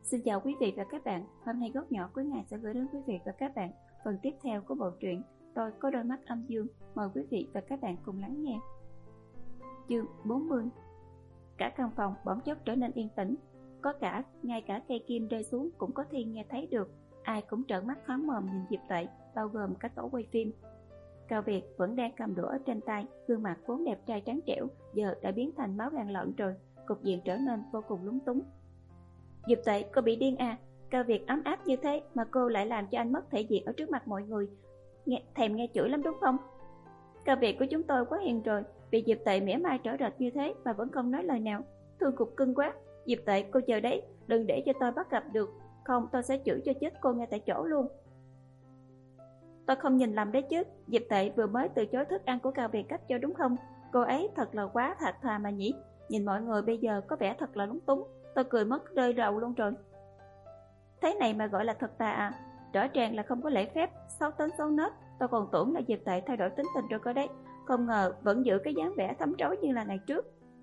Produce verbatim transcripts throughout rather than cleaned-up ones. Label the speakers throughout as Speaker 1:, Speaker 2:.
Speaker 1: Xin chào quý vị và các bạn. Hôm nay Góc Nhỏ Cuối Ngày sẽ gửi đến quý vị và các bạn phần tiếp theo của bộ truyện Tôi Có Đôi Mắt Âm Dương. Mời quý vị và các bạn cùng lắng nghe. Chương bốn mươi. Cả căn phòng bỗng chốc trở nên yên tĩnh. Có cả, ngay cả cây kim rơi xuống cũng có Thiên nghe thấy được. Ai cũng trợn mắt há mồm nhìn Diệp Tuệ, bao gồm cả tổ quay phim. Cao Việt vẫn đang cầm đũa ở trên tay, gương mặt vốn đẹp trai trắng trẻo giờ đã biến thành máu gan lợn rồi, cục diện trở nên vô cùng lúng túng. Diệp Tuệ, cô bị điên à? Cao Việt ấm áp như thế mà cô lại làm cho anh mất thể diện ở trước mặt mọi người. Nghe, thèm nghe chửi lắm đúng không? Cao Việt của chúng tôi quá hiền rồi, bị Diệp Tuệ mỉa mai trở rệt như thế mà vẫn không nói lời nào. Thương cục cưng quá. Diệp Tuệ, cô chờ đấy, đừng để cho tôi bắt gặp được, không tôi sẽ chửi cho chết cô ngay tại chỗ luôn. Tôi không nhìn lầm đấy chứ, Diệp Tuệ vừa mới từ chối thức ăn của Cao Việt cấp cho đúng không? Cô ấy thật là quá thật thà mà nhỉ. Nhìn mọi người bây giờ có vẻ thật là lúng túng. Tôi cười mất rơi rầu luôn rồi. Thế này mà gọi là thật tà à? Rõ ràng là không có lễ phép, xấu tính xấu nết. Tôi còn tưởng là Diệp Tuệ thay đổi tính tình rồi cơ đấy, không ngờ vẫn giữ cái dáng vẻ thấm trói như là ngày trước.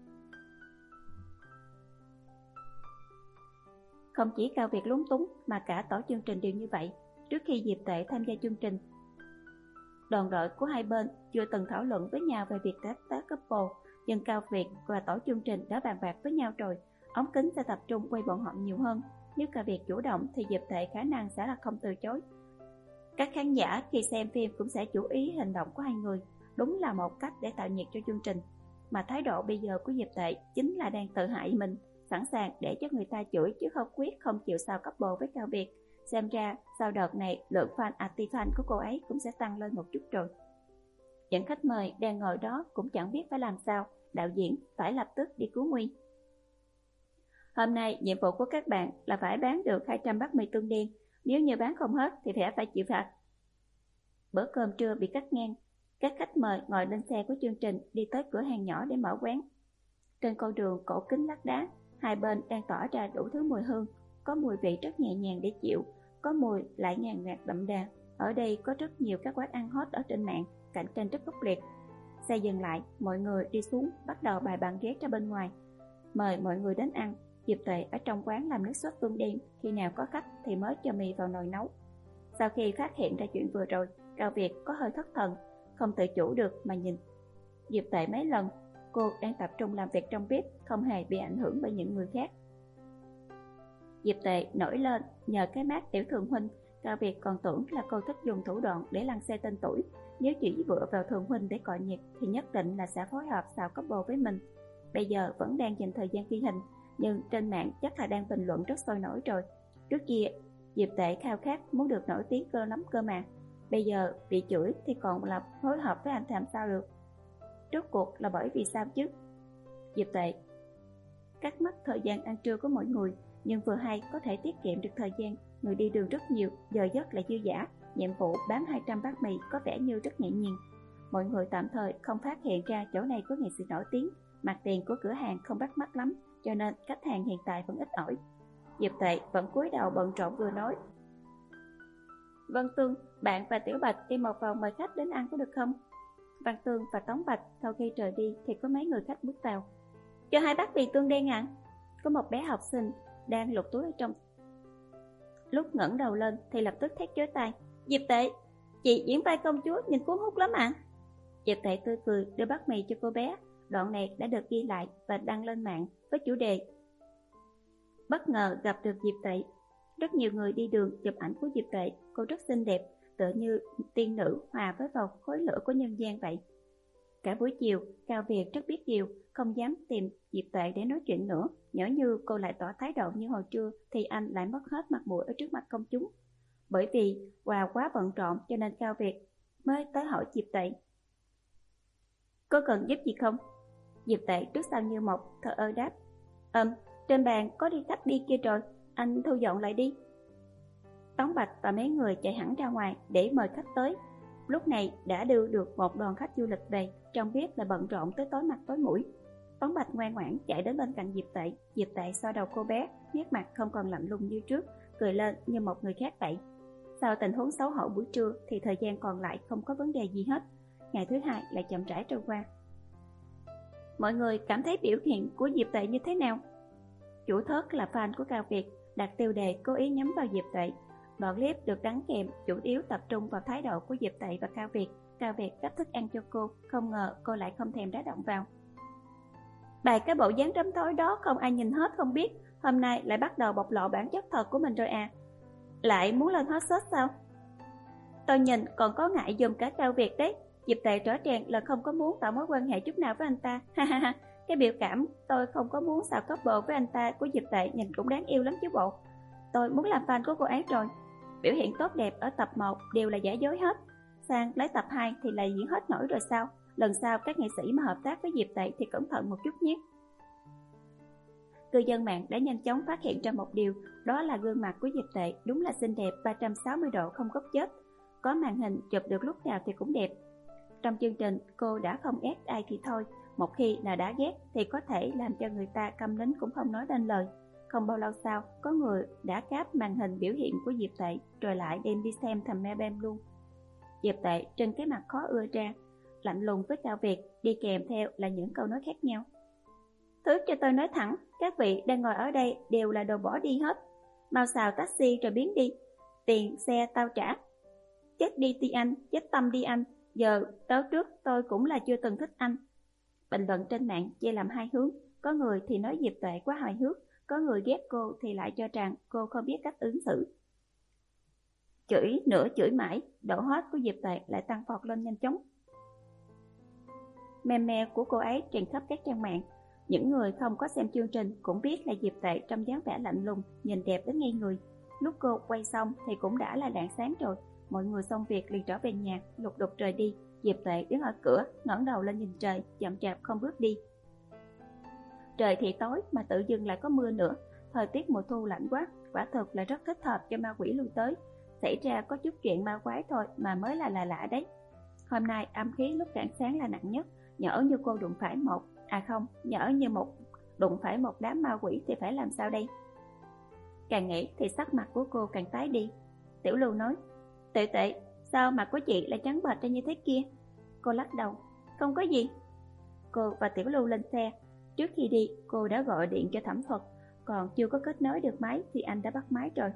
Speaker 1: Không chỉ Cao Việt lúng túng mà cả tổ chương trình đều như vậy. Trước khi Diệp Tuệ tham gia chương trình, đoàn đội của hai bên chưa từng thảo luận với nhau về việc tác tác couple, nhưng Cao Việt và tổ chương trình đã bàn bạc với nhau rồi. Ống kính sẽ tập trung quay bọn họ nhiều hơn. Nếu Cao Việt chủ động thì Diệp Tuệ khả năng sẽ là không từ chối. Các khán giả khi xem phim cũng sẽ chú ý hành động của hai người. Đúng là một cách để tạo nhiệt cho chương trình. Mà thái độ bây giờ của Diệp Tuệ chính là đang tự hại mình, sẵn sàng để cho người ta chửi chứ không quyết không chịu sao couple với Cao Việt. Xem ra sau đợt này lượng fan anti-fan của cô ấy cũng sẽ tăng lên một chút rồi. Những khách mời đang ngồi đó cũng chẳng biết phải làm sao. Đạo diễn phải lập tức đi cứu nguy. Hôm nay nhiệm vụ của các bạn là phải bán được hai trăm bát mì tương đen. Nếu như bán không hết thì phải phải chịu phạt. Bữa cơm trưa bị cắt ngang. Các khách mời ngồi lên xe của chương trình đi tới cửa hàng nhỏ để mở quán. Trên con đường cổ kính lát đá, hai bên đang tỏa ra đủ thứ mùi hương. Có mùi vị rất nhẹ nhàng để chịu, có mùi lại ngàn ngạt đậm đà. Ở đây có rất nhiều các quán ăn hot ở trên mạng, cạnh tranh rất khốc liệt. Xe dừng lại, mọi người đi xuống, bắt đầu bày bàn ghế ra bên ngoài, mời mọi người đến ăn. Diệp Tuệ ở trong quán làm nước sốt tương đen, khi nào có khách thì mới cho mì vào nồi nấu. Sau khi phát hiện ra chuyện vừa rồi, Cao Việt có hơi thất thần, không tự chủ được mà nhìn Diệp Tuệ mấy lần. Cô đang tập trung làm việc trong bếp, không hề bị ảnh hưởng bởi những người khác. Diệp Tuệ nổi lên, nhờ cái mát tiểu thường huynh, Cao Việt còn tưởng là cô thích dùng thủ đoạn để lăng xê tên tuổi. Nếu chỉ dựa vào thường huynh để cọ nhiệt thì nhất định là sẽ phối hợp xào couple với mình. Bây giờ vẫn đang dành thời gian ghi hình, nhưng trên mạng chắc là đang bình luận rất sôi nổi rồi. Trước kia Diệp Tuệ khao khát muốn được nổi tiếng cơ lắm cơ mà. Bây giờ bị chửi thì còn là phối hợp với anh làm sao được. Rốt cuộc là bởi vì sao chứ? Diệp Tuệ cắt mất thời gian ăn trưa của mọi người, nhưng vừa hay có thể tiết kiệm được thời gian. Người đi đường rất nhiều, giờ giấc lại dư dả. Nhiệm vụ bán hai trăm bát mì có vẻ như rất nhẹ nhàng. Mọi người tạm thời không phát hiện ra chỗ này có nghệ sĩ nổi tiếng. Mặt tiền của cửa hàng không bắt mắt lắm, cho nên khách hàng hiện tại vẫn ít ỏi. Diệp Tuệ vẫn cúi đầu bận rộn vừa nói: Văn Tương, bạn và Tiểu Bạch đi một vòng mời khách đến ăn có được không? Văn Tương và Tống Bạch sau khi rời đi thì có mấy người khách bước vào. Cho hai bát mì tương đen ạ. Có một bé học sinh đang lục túi ở trong. Lúc ngẩng đầu lên thì lập tức thét chói tai: Diệp Tuệ, chị diễn vai công chúa nhìn cuốn hút lắm ạ. À? Diệp Tuệ tươi cười đưa bát mì cho cô bé. Đoạn này đã được ghi lại và đăng lên mạng với chủ đề Bất ngờ gặp được Diệp Tuệ. Rất nhiều người đi đường chụp ảnh của Diệp Tuệ. Cô rất xinh đẹp, tựa như tiên nữ hòa với vào khối lửa của nhân gian vậy. Cả buổi chiều, Cao Việt rất biết điều, không dám tìm Diệp Tuệ để nói chuyện nữa. Nhỡ như cô lại tỏ thái độ như hồi trưa thì anh lại mất hết mặt mũi ở trước mặt công chúng. Bởi vì Hòa quá bận rộn cho nên Cao Việt mới tới hỏi Diệp Tuệ: Có cần giúp gì không? Diệp Tuệ trước sau như một, thờ ơ đáp: Ừm, trên bàn có đi khách đi kia rồi, anh thu dọn lại đi. Tống Bạch và mấy người chạy hẳn ra ngoài để mời khách tới. Lúc này đã đưa được một đoàn khách du lịch về, trong bếp là bận rộn tới tối mặt tối mũi. Tống Bạch ngoan ngoãn chạy đến bên cạnh Diệp Tuệ. Diệp Tuệ xoa đầu cô bé, nét mặt không còn lạnh lùng như trước, cười lên như một người khác vậy. Sau tình huống xấu hổ buổi trưa thì thời gian còn lại không có vấn đề gì hết. Ngày thứ hai lại chậm rãi trôi qua. Mọi người cảm thấy biểu hiện của Diệp Tuệ như thế nào? Chủ thớt là fan của Cao Việt, đặt tiêu đề cố ý nhắm vào Diệp Tuệ. Đoạn clip được đăng kèm chủ yếu tập trung vào thái độ của Diệp Tuệ và Cao Việt. Cao Việt gắp thức ăn cho cô, không ngờ cô lại không thèm đá động vào. Bài cái bộ dáng rắm tối đó không ai nhìn hết không biết, hôm nay lại bắt đầu bộc lộ bản chất thật của mình rồi à. Lại muốn lên hot search sao? Tôi nhìn còn có ngại dùm cả Cao Việt đấy. Diệp Tuệ rõ ràng là không có muốn tạo mối quan hệ chút nào với anh ta. Ha ha ha, cái biểu cảm tôi không có muốn xào couple với anh ta của Diệp Tuệ nhìn cũng đáng yêu lắm chứ bộ. Tôi muốn làm fan của cô ấy rồi. Biểu hiện tốt đẹp ở tập một đều là giả dối hết, sang lấy tập hai thì là diễn hết nổi rồi sao? Lần sau các nghệ sĩ mà hợp tác với Diệp Tuệ thì cẩn thận một chút nhé. Cư dân mạng đã nhanh chóng phát hiện ra một điều, đó là gương mặt của Diệp Tuệ đúng là xinh đẹp ba trăm sáu mươi độ không góc chết. Có màn hình chụp được lúc nào thì cũng đẹp. Trong chương trình cô đã không ghét ai thì thôi, một khi là đã ghét thì có thể làm cho người ta câm nín cũng không nói nên lời. Không bao lâu sau, có người đã cáp màn hình biểu hiện của Diệp Tuệ rồi lại đem đi xem thầm me bem luôn. Diệp Tuệ trên cái mặt khó ưa ra, lạnh lùng với Cao Việt, đi kèm theo là những câu nói khác nhau. Thứ cho tôi nói thẳng, các vị đang ngồi ở đây đều là đồ bỏ đi hết. Mau xào taxi rồi biến đi, tiền xe tao trả. Chết đi ti anh, chết tâm đi anh, giờ tới trước tôi cũng là chưa từng thích anh. Bình luận trên mạng chia làm hai hướng, có người thì nói Diệp Tuệ quá hài hước, có người ghét cô thì lại cho rằng cô không biết cách ứng xử. Chửi nửa chửi mãi, độ hot của Diệp Tuệ lại tăng vọt lên nhanh chóng. Meme của cô ấy truyền khắp các trang mạng. Những người không có xem chương trình cũng biết là Diệp Tuệ trong dáng vẻ lạnh lùng, nhìn đẹp đến ngây người. Lúc cô quay xong thì cũng đã là rạng sáng rồi. Mọi người xong việc liền trở về nhà, lục đục rời đi. Diệp Tuệ đứng ở cửa, ngẩng đầu lên nhìn trời, chậm chạp không bước đi. Trời thì tối mà tự dưng lại có mưa nữa. Thời tiết mùa thu lạnh quá, quả thực là rất thích hợp cho ma quỷ lui tới. Xảy ra có chút chuyện ma quái thôi mà mới là lạ lạ đấy. Hôm nay âm khí lúc rạng sáng là nặng nhất. Nhỡ như cô đụng phải một, à không, nhỡ như một đụng phải một đám ma quỷ thì phải làm sao đây? Càng nghĩ thì sắc mặt của cô càng tái đi. Tiểu Lưu nói, Tuệ Tuệ, sao mặt của chị lại trắng bệch ra như thế kia? Cô lắc đầu, không có gì. Cô và Tiểu Lưu lên xe. Trước khi đi, cô đã gọi điện cho Thẩm Thuật, còn chưa có kết nối được máy thì anh đã bắt máy rồi.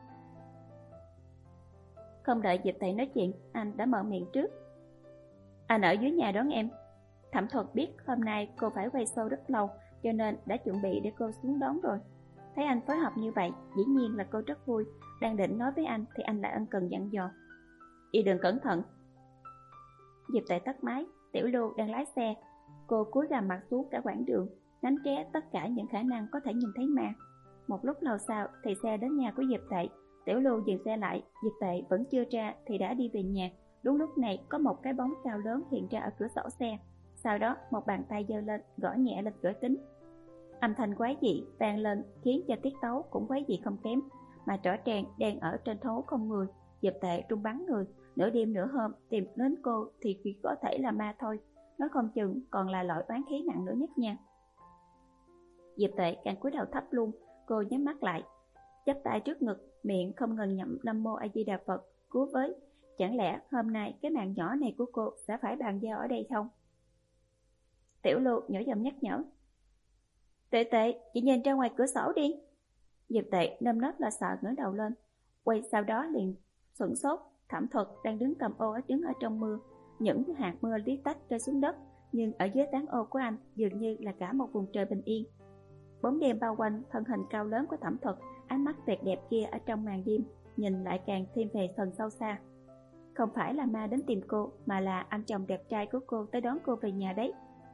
Speaker 1: Không đợi Diệp Tuệ nói chuyện, anh đã mở miệng trước. Anh ở dưới nhà đón em. Thẩm Thuật biết hôm nay cô phải quay show rất lâu, cho nên đã chuẩn bị để cô xuống đón rồi. Thấy anh phối hợp như vậy, dĩ nhiên là cô rất vui. Đang định nói với anh thì anh lại ân cần dặn dò, đi đường cẩn thận. Diệp Tuệ tắt máy. Tiểu Lưu đang lái xe. Cô cúi gằm mặt xuống cả quãng đường, tránh né tất cả những khả năng có thể nhìn thấy ma. Một lúc lâu sau thì xe đến nhà của Diệp Tuệ. Tiểu Lưu dừng xe lại. Diệp Tuệ vẫn chưa ra thì đã đi về nhà. Đúng lúc này có một cái bóng cao lớn hiện ra ở cửa sổ xe. Sau đó một bàn tay giơ lên gõ nhẹ lên cửa kính. Âm thanh quái dị vang lên khiến cho tiết tấu cũng quái dị không kém. Mà rõ ràng đang ở trên thố không người. Diệp Tuệ trung bắn người. Nửa đêm nửa hôm tìm đến cô thì chỉ có thể là ma thôi. Nó không chừng còn là loại oán khí nặng nữa nhất nha. Diệp Tuệ càng cúi đầu thấp luôn. Cô nhắm mắt lại, chắp tay trước ngực, miệng không ngừng nhậm Nam Mô A Di Đà Phật, cứu với. Chẳng lẽ hôm nay cái mạng nhỏ này của cô sẽ phải bàn giao ở đây không? Tiểu Lưu nhỏ giọng nhắc nhở. Tuệ Tuệ, chị nhìn ra ngoài cửa sổ đi. Diệp Tuệ nơm nớp lo sợ ngẩng đầu lên, quay sau đó liền sửng sốt. Thẩm Thuật đang đứng cầm ô đứng ở trong mưa. Những hạt mưa tí tách rơi xuống đất, nhưng ở dưới tán ô của anh dường như là cả một vùng trời bình yên. Bóng đêm bao quanh thân hình cao lớn của Thẩm Thuật, ánh mắt tuyệt đẹp kia ở trong màn đêm nhìn lại càng thêm về thần sâu xa. Không phải là ma đến tìm cô, mà là anh chồng đẹp trai của cô tới đón cô về nhà đấy.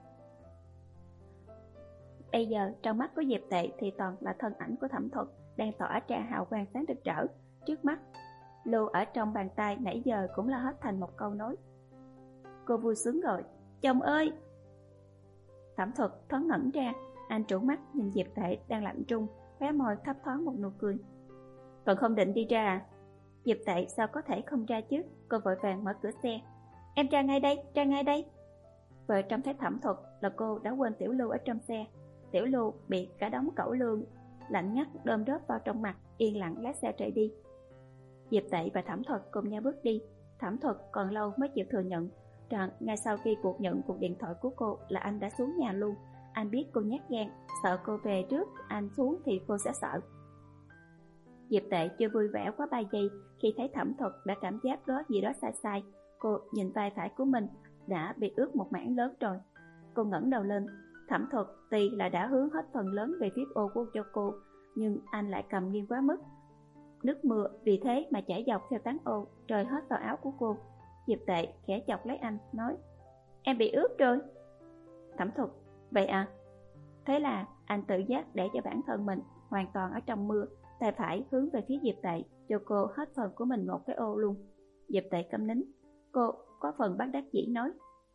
Speaker 1: Bây giờ trong mắt của Diệp Tuệ thì toàn là thân ảnh của Thẩm Thuật đang tỏa ra hào quang sáng rực rỡ. Trước mắt lưu ở trong bàn tay nãy giờ cũng là hết thành một câu nói. Cô vui sướng gọi, chồng ơi. Thẩm Thuật thoáng ngẩn ra, anh trố mắt nhìn Diệp Tuệ đang lạnh trung, khóe môi thấp thoáng một nụ cười. Còn không định đi ra à? Diệp Tuệ sao có thể không ra chứ? Cô vội vàng mở cửa xe. Em ra ngay đây, ra ngay đây. Vừa trông thấy Thẩm Thuật là cô đã quên Tiểu Lưu ở trong xe. Tiểu Lưu bị cả đống cẩu lương lạnh ngắt đơm đớp vào trong mặt, yên lặng lái xe chạy đi. Diệp Tuệ và Thẩm Thuật cùng nhau bước đi. Thẩm Thuật còn lâu mới chịu thừa nhận rằng ngay sau khi cuộc nhận cuộc điện thoại của cô là anh đã xuống nhà luôn. Anh biết cô nhát gan, sợ cô về trước anh xuống thì cô sẽ sợ. Diệp Tệ chưa vui vẻ quá ba giây khi thấy Thẩm Thuật đã cảm giác có gì đó sai sai. Cô nhìn vai phải của mình đã bị ướt một mảng lớn rồi. Cô ngẩng đầu lên. Thẩm Thuật tuy là đã hướng hết phần lớn về phía ô của cho cô, nhưng anh lại cầm nghiêng quá mức. Nước mưa vì thế mà chảy dọc theo tán ô, rơi hết vào áo của cô. Diệp Tệ khẽ chọc lấy anh, nói: Em bị ướt rồi. Thẩm Thuật: Vậy à? Thế là anh tự giác để cho bản thân mình hoàn toàn ở trong mưa, tay phải hướng về phía Diệp Tệ, cho cô hết phần của mình một cái ô luôn. Diệp Tệ câm nín. Cô có phần bất đắc dĩ nói: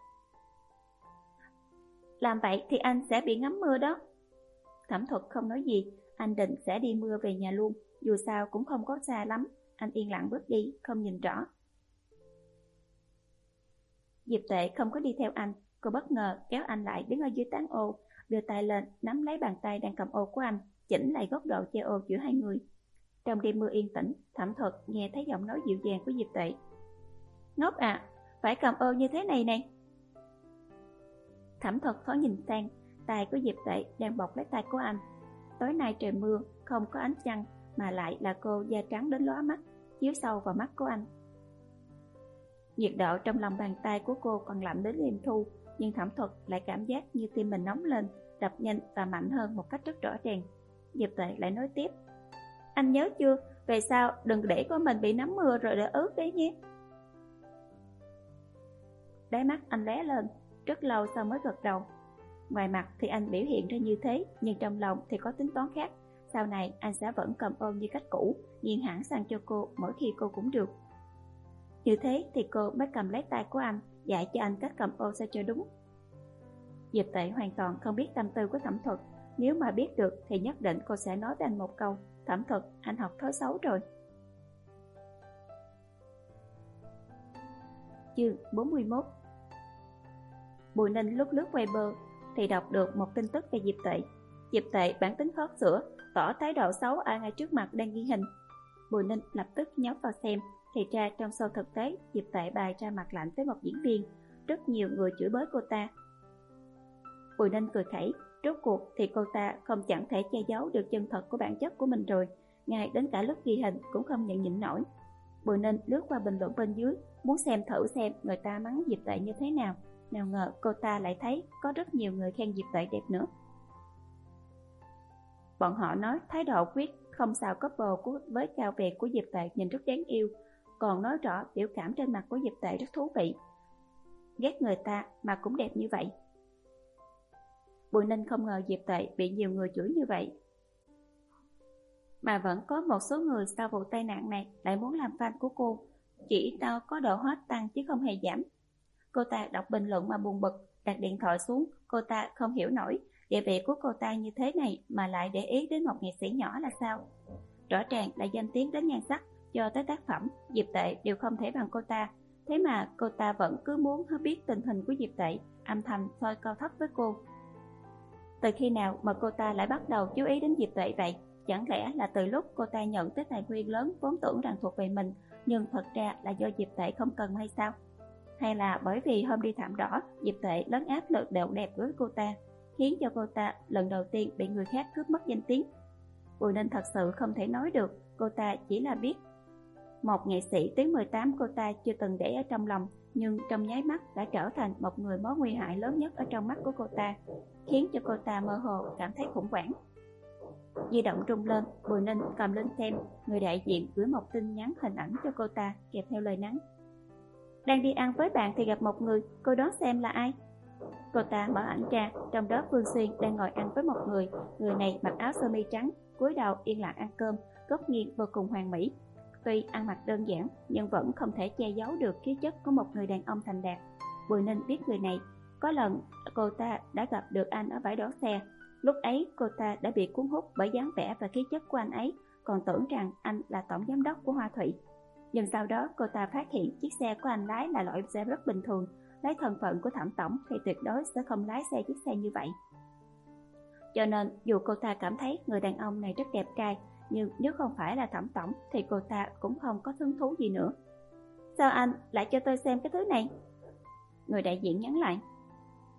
Speaker 1: Làm vậy thì anh sẽ bị ngắm mưa đó. Thẩm Thuật không nói gì. Anh định sẽ đi mưa về nhà luôn, dù sao cũng không có xa lắm. Anh yên lặng bước đi, không nhìn rõ. Diệp Tệ không có đi theo anh. Cô bất ngờ kéo anh lại đứng ở dưới tán ô, đưa tay lên nắm lấy bàn tay đang cầm ô của anh, chỉnh lại góc độ che ô giữa hai người. Trong đêm mưa yên tĩnh, Thẩm Thuật nghe thấy giọng nói dịu dàng của Diệp Tệ: Ngốc à, phải cầm ô như thế này nè. Thẩm Thuật thoáng nhìn sang, tay của Diệp Tệ đang bọc lấy tay của anh. Tối nay trời mưa, không có ánh trăng, mà lại là cô da trắng đến lóa mắt, chiếu sâu vào mắt của anh. Nhiệt độ trong lòng bàn tay của cô còn lạnh đến đêm thu, nhưng Thẩm Thuật lại cảm giác như tim mình nóng lên, đập nhanh và mạnh hơn một cách rất rõ ràng. Diệp Tệ lại nói tiếp: Anh nhớ chưa, về sau đừng để con mình bị nắm mưa rồi để ướt đấy nhé. Đáy mắt anh lóe lên, rất lâu sau mới gật đầu. Ngoài mặt thì anh biểu hiện ra như thế, nhưng trong lòng thì có tính toán khác. Sau này anh sẽ vẫn cầm ôm như cách cũ, nghiêng hẳn sang cho cô mỗi khi cô cũng được. Như thế thì cô mới cầm lấy tay của anh, dạy cho anh cách cầm ô sao cho đúng. Diệp Tệ hoàn toàn không biết tâm tư của Thẩm Thuật. Nếu mà biết được thì nhất định cô sẽ nói với anh một câu: Thẩm Thuật, anh học thói xấu rồi. Chương bốn mươi mốt. Bùi Ninh lúc lướt Weibo thì đọc được một tin tức về Diệp Tệ. Diệp Tệ bản tính khó sửa, tỏ thái độ xấu ở ngay trước mặt đang ghi hình. Bùi Ninh lập tức nhấn vào xem, thì ra trong show thực tế Diệp Tệ bày ra mặt lạnh với một diễn viên. Rất nhiều người chửi bới cô ta. Bùi Ninh cười khẩy, rốt cuộc thì cô ta không chẳng thể che giấu được chân thật của bản chất của mình rồi, ngay đến cả lúc ghi hình cũng không nhận nhịn nổi. Bùi Ninh lướt qua bình luận bên dưới, muốn xem thử xem người ta mắng Diệp Tệ như thế nào. Nào ngờ cô ta lại thấy có rất nhiều người khen Diệp Tệ đẹp nữa. Bọn họ nói thái độ quyết không sao couple của với cao việt của Diệp Tệ nhìn rất đáng yêu, còn nói rõ biểu cảm trên mặt của Diệp Tệ rất thú vị. Ghét người ta mà cũng đẹp như vậy. Bùi Ninh không ngờ Diệp Tệ bị nhiều người chửi như vậy, mà vẫn có một số người sau vụ tai nạn này lại muốn làm fan của cô. Chỉ tao có độ hot tăng chứ không hề giảm. Cô ta đọc bình luận mà buồn bực, đặt điện thoại xuống. Cô ta không hiểu nổi địa vị của cô ta như thế này mà lại để ý đến một nghệ sĩ nhỏ là sao. Rõ ràng là danh tiếng đến nhan sắc cho tới tác phẩm, Diệp Tệ đều không thể bằng cô ta. Thế mà cô ta vẫn cứ muốn biết tình hình của Diệp Tệ, âm thầm soi cao thấp với cô. Từ khi nào mà cô ta lại bắt đầu chú ý đến Diệp Tệ vậy? Chẳng lẽ là từ lúc cô ta nhận tới tài nguyên lớn vốn tưởng rằng thuộc về mình, nhưng thật ra là do Diệp Tệ không cần hay sao? Hay là bởi vì hôm đi thảm đỏ, Diệp Tệ lấn áp lực độ đẹp với cô ta, khiến cho cô ta lần đầu tiên bị người khác cướp mất danh tiếng? Bùi Ninh thật sự không thể nói được. Cô ta chỉ là biết một nghệ sĩ tiếng mười tám cô ta chưa từng để ở trong lòng, nhưng trong nháy mắt đã trở thành một người mối nguy hại lớn nhất ở trong mắt của cô ta, khiến cho cô ta mơ hồ cảm thấy khủng hoảng. Di động rung lên, Bùi Ninh cầm lên xem. Người đại diện gửi một tin nhắn hình ảnh cho cô ta kèm theo lời nhắn: Đang đi ăn với bạn thì gặp một người, cô đoán xem là ai? Cô ta mở ảnh ra, trong đó Phương Xuyên đang ngồi ăn với một người. Người này mặc áo sơ mi trắng, cúi đầu yên lặng ăn cơm, góc nghiêng vô cùng hoàn mỹ. Tuy ăn mặc đơn giản nhưng vẫn không thể che giấu được khí chất của một người đàn ông thành đạt. Bùi Ninh biết người này. Có lần cô ta đã gặp được anh ở bãi đỗ xe. Lúc ấy cô ta đã bị cuốn hút bởi dáng vẻ và khí chất của anh ấy, còn tưởng rằng anh là tổng giám đốc của Hoa Thủy. Nhưng sau đó cô ta phát hiện chiếc xe của anh lái là loại xe rất bình thường. Lấy thân phận của Thẩm tổng thì tuyệt đối sẽ không lái xe chiếc xe như vậy. Cho nên dù cô ta cảm thấy người đàn ông này rất đẹp trai, nhưng nếu không phải là Thẩm tổng thì cô ta cũng không có hứng thú gì nữa. Sao anh lại cho tôi xem cái thứ này? Người đại diện nhắn lại.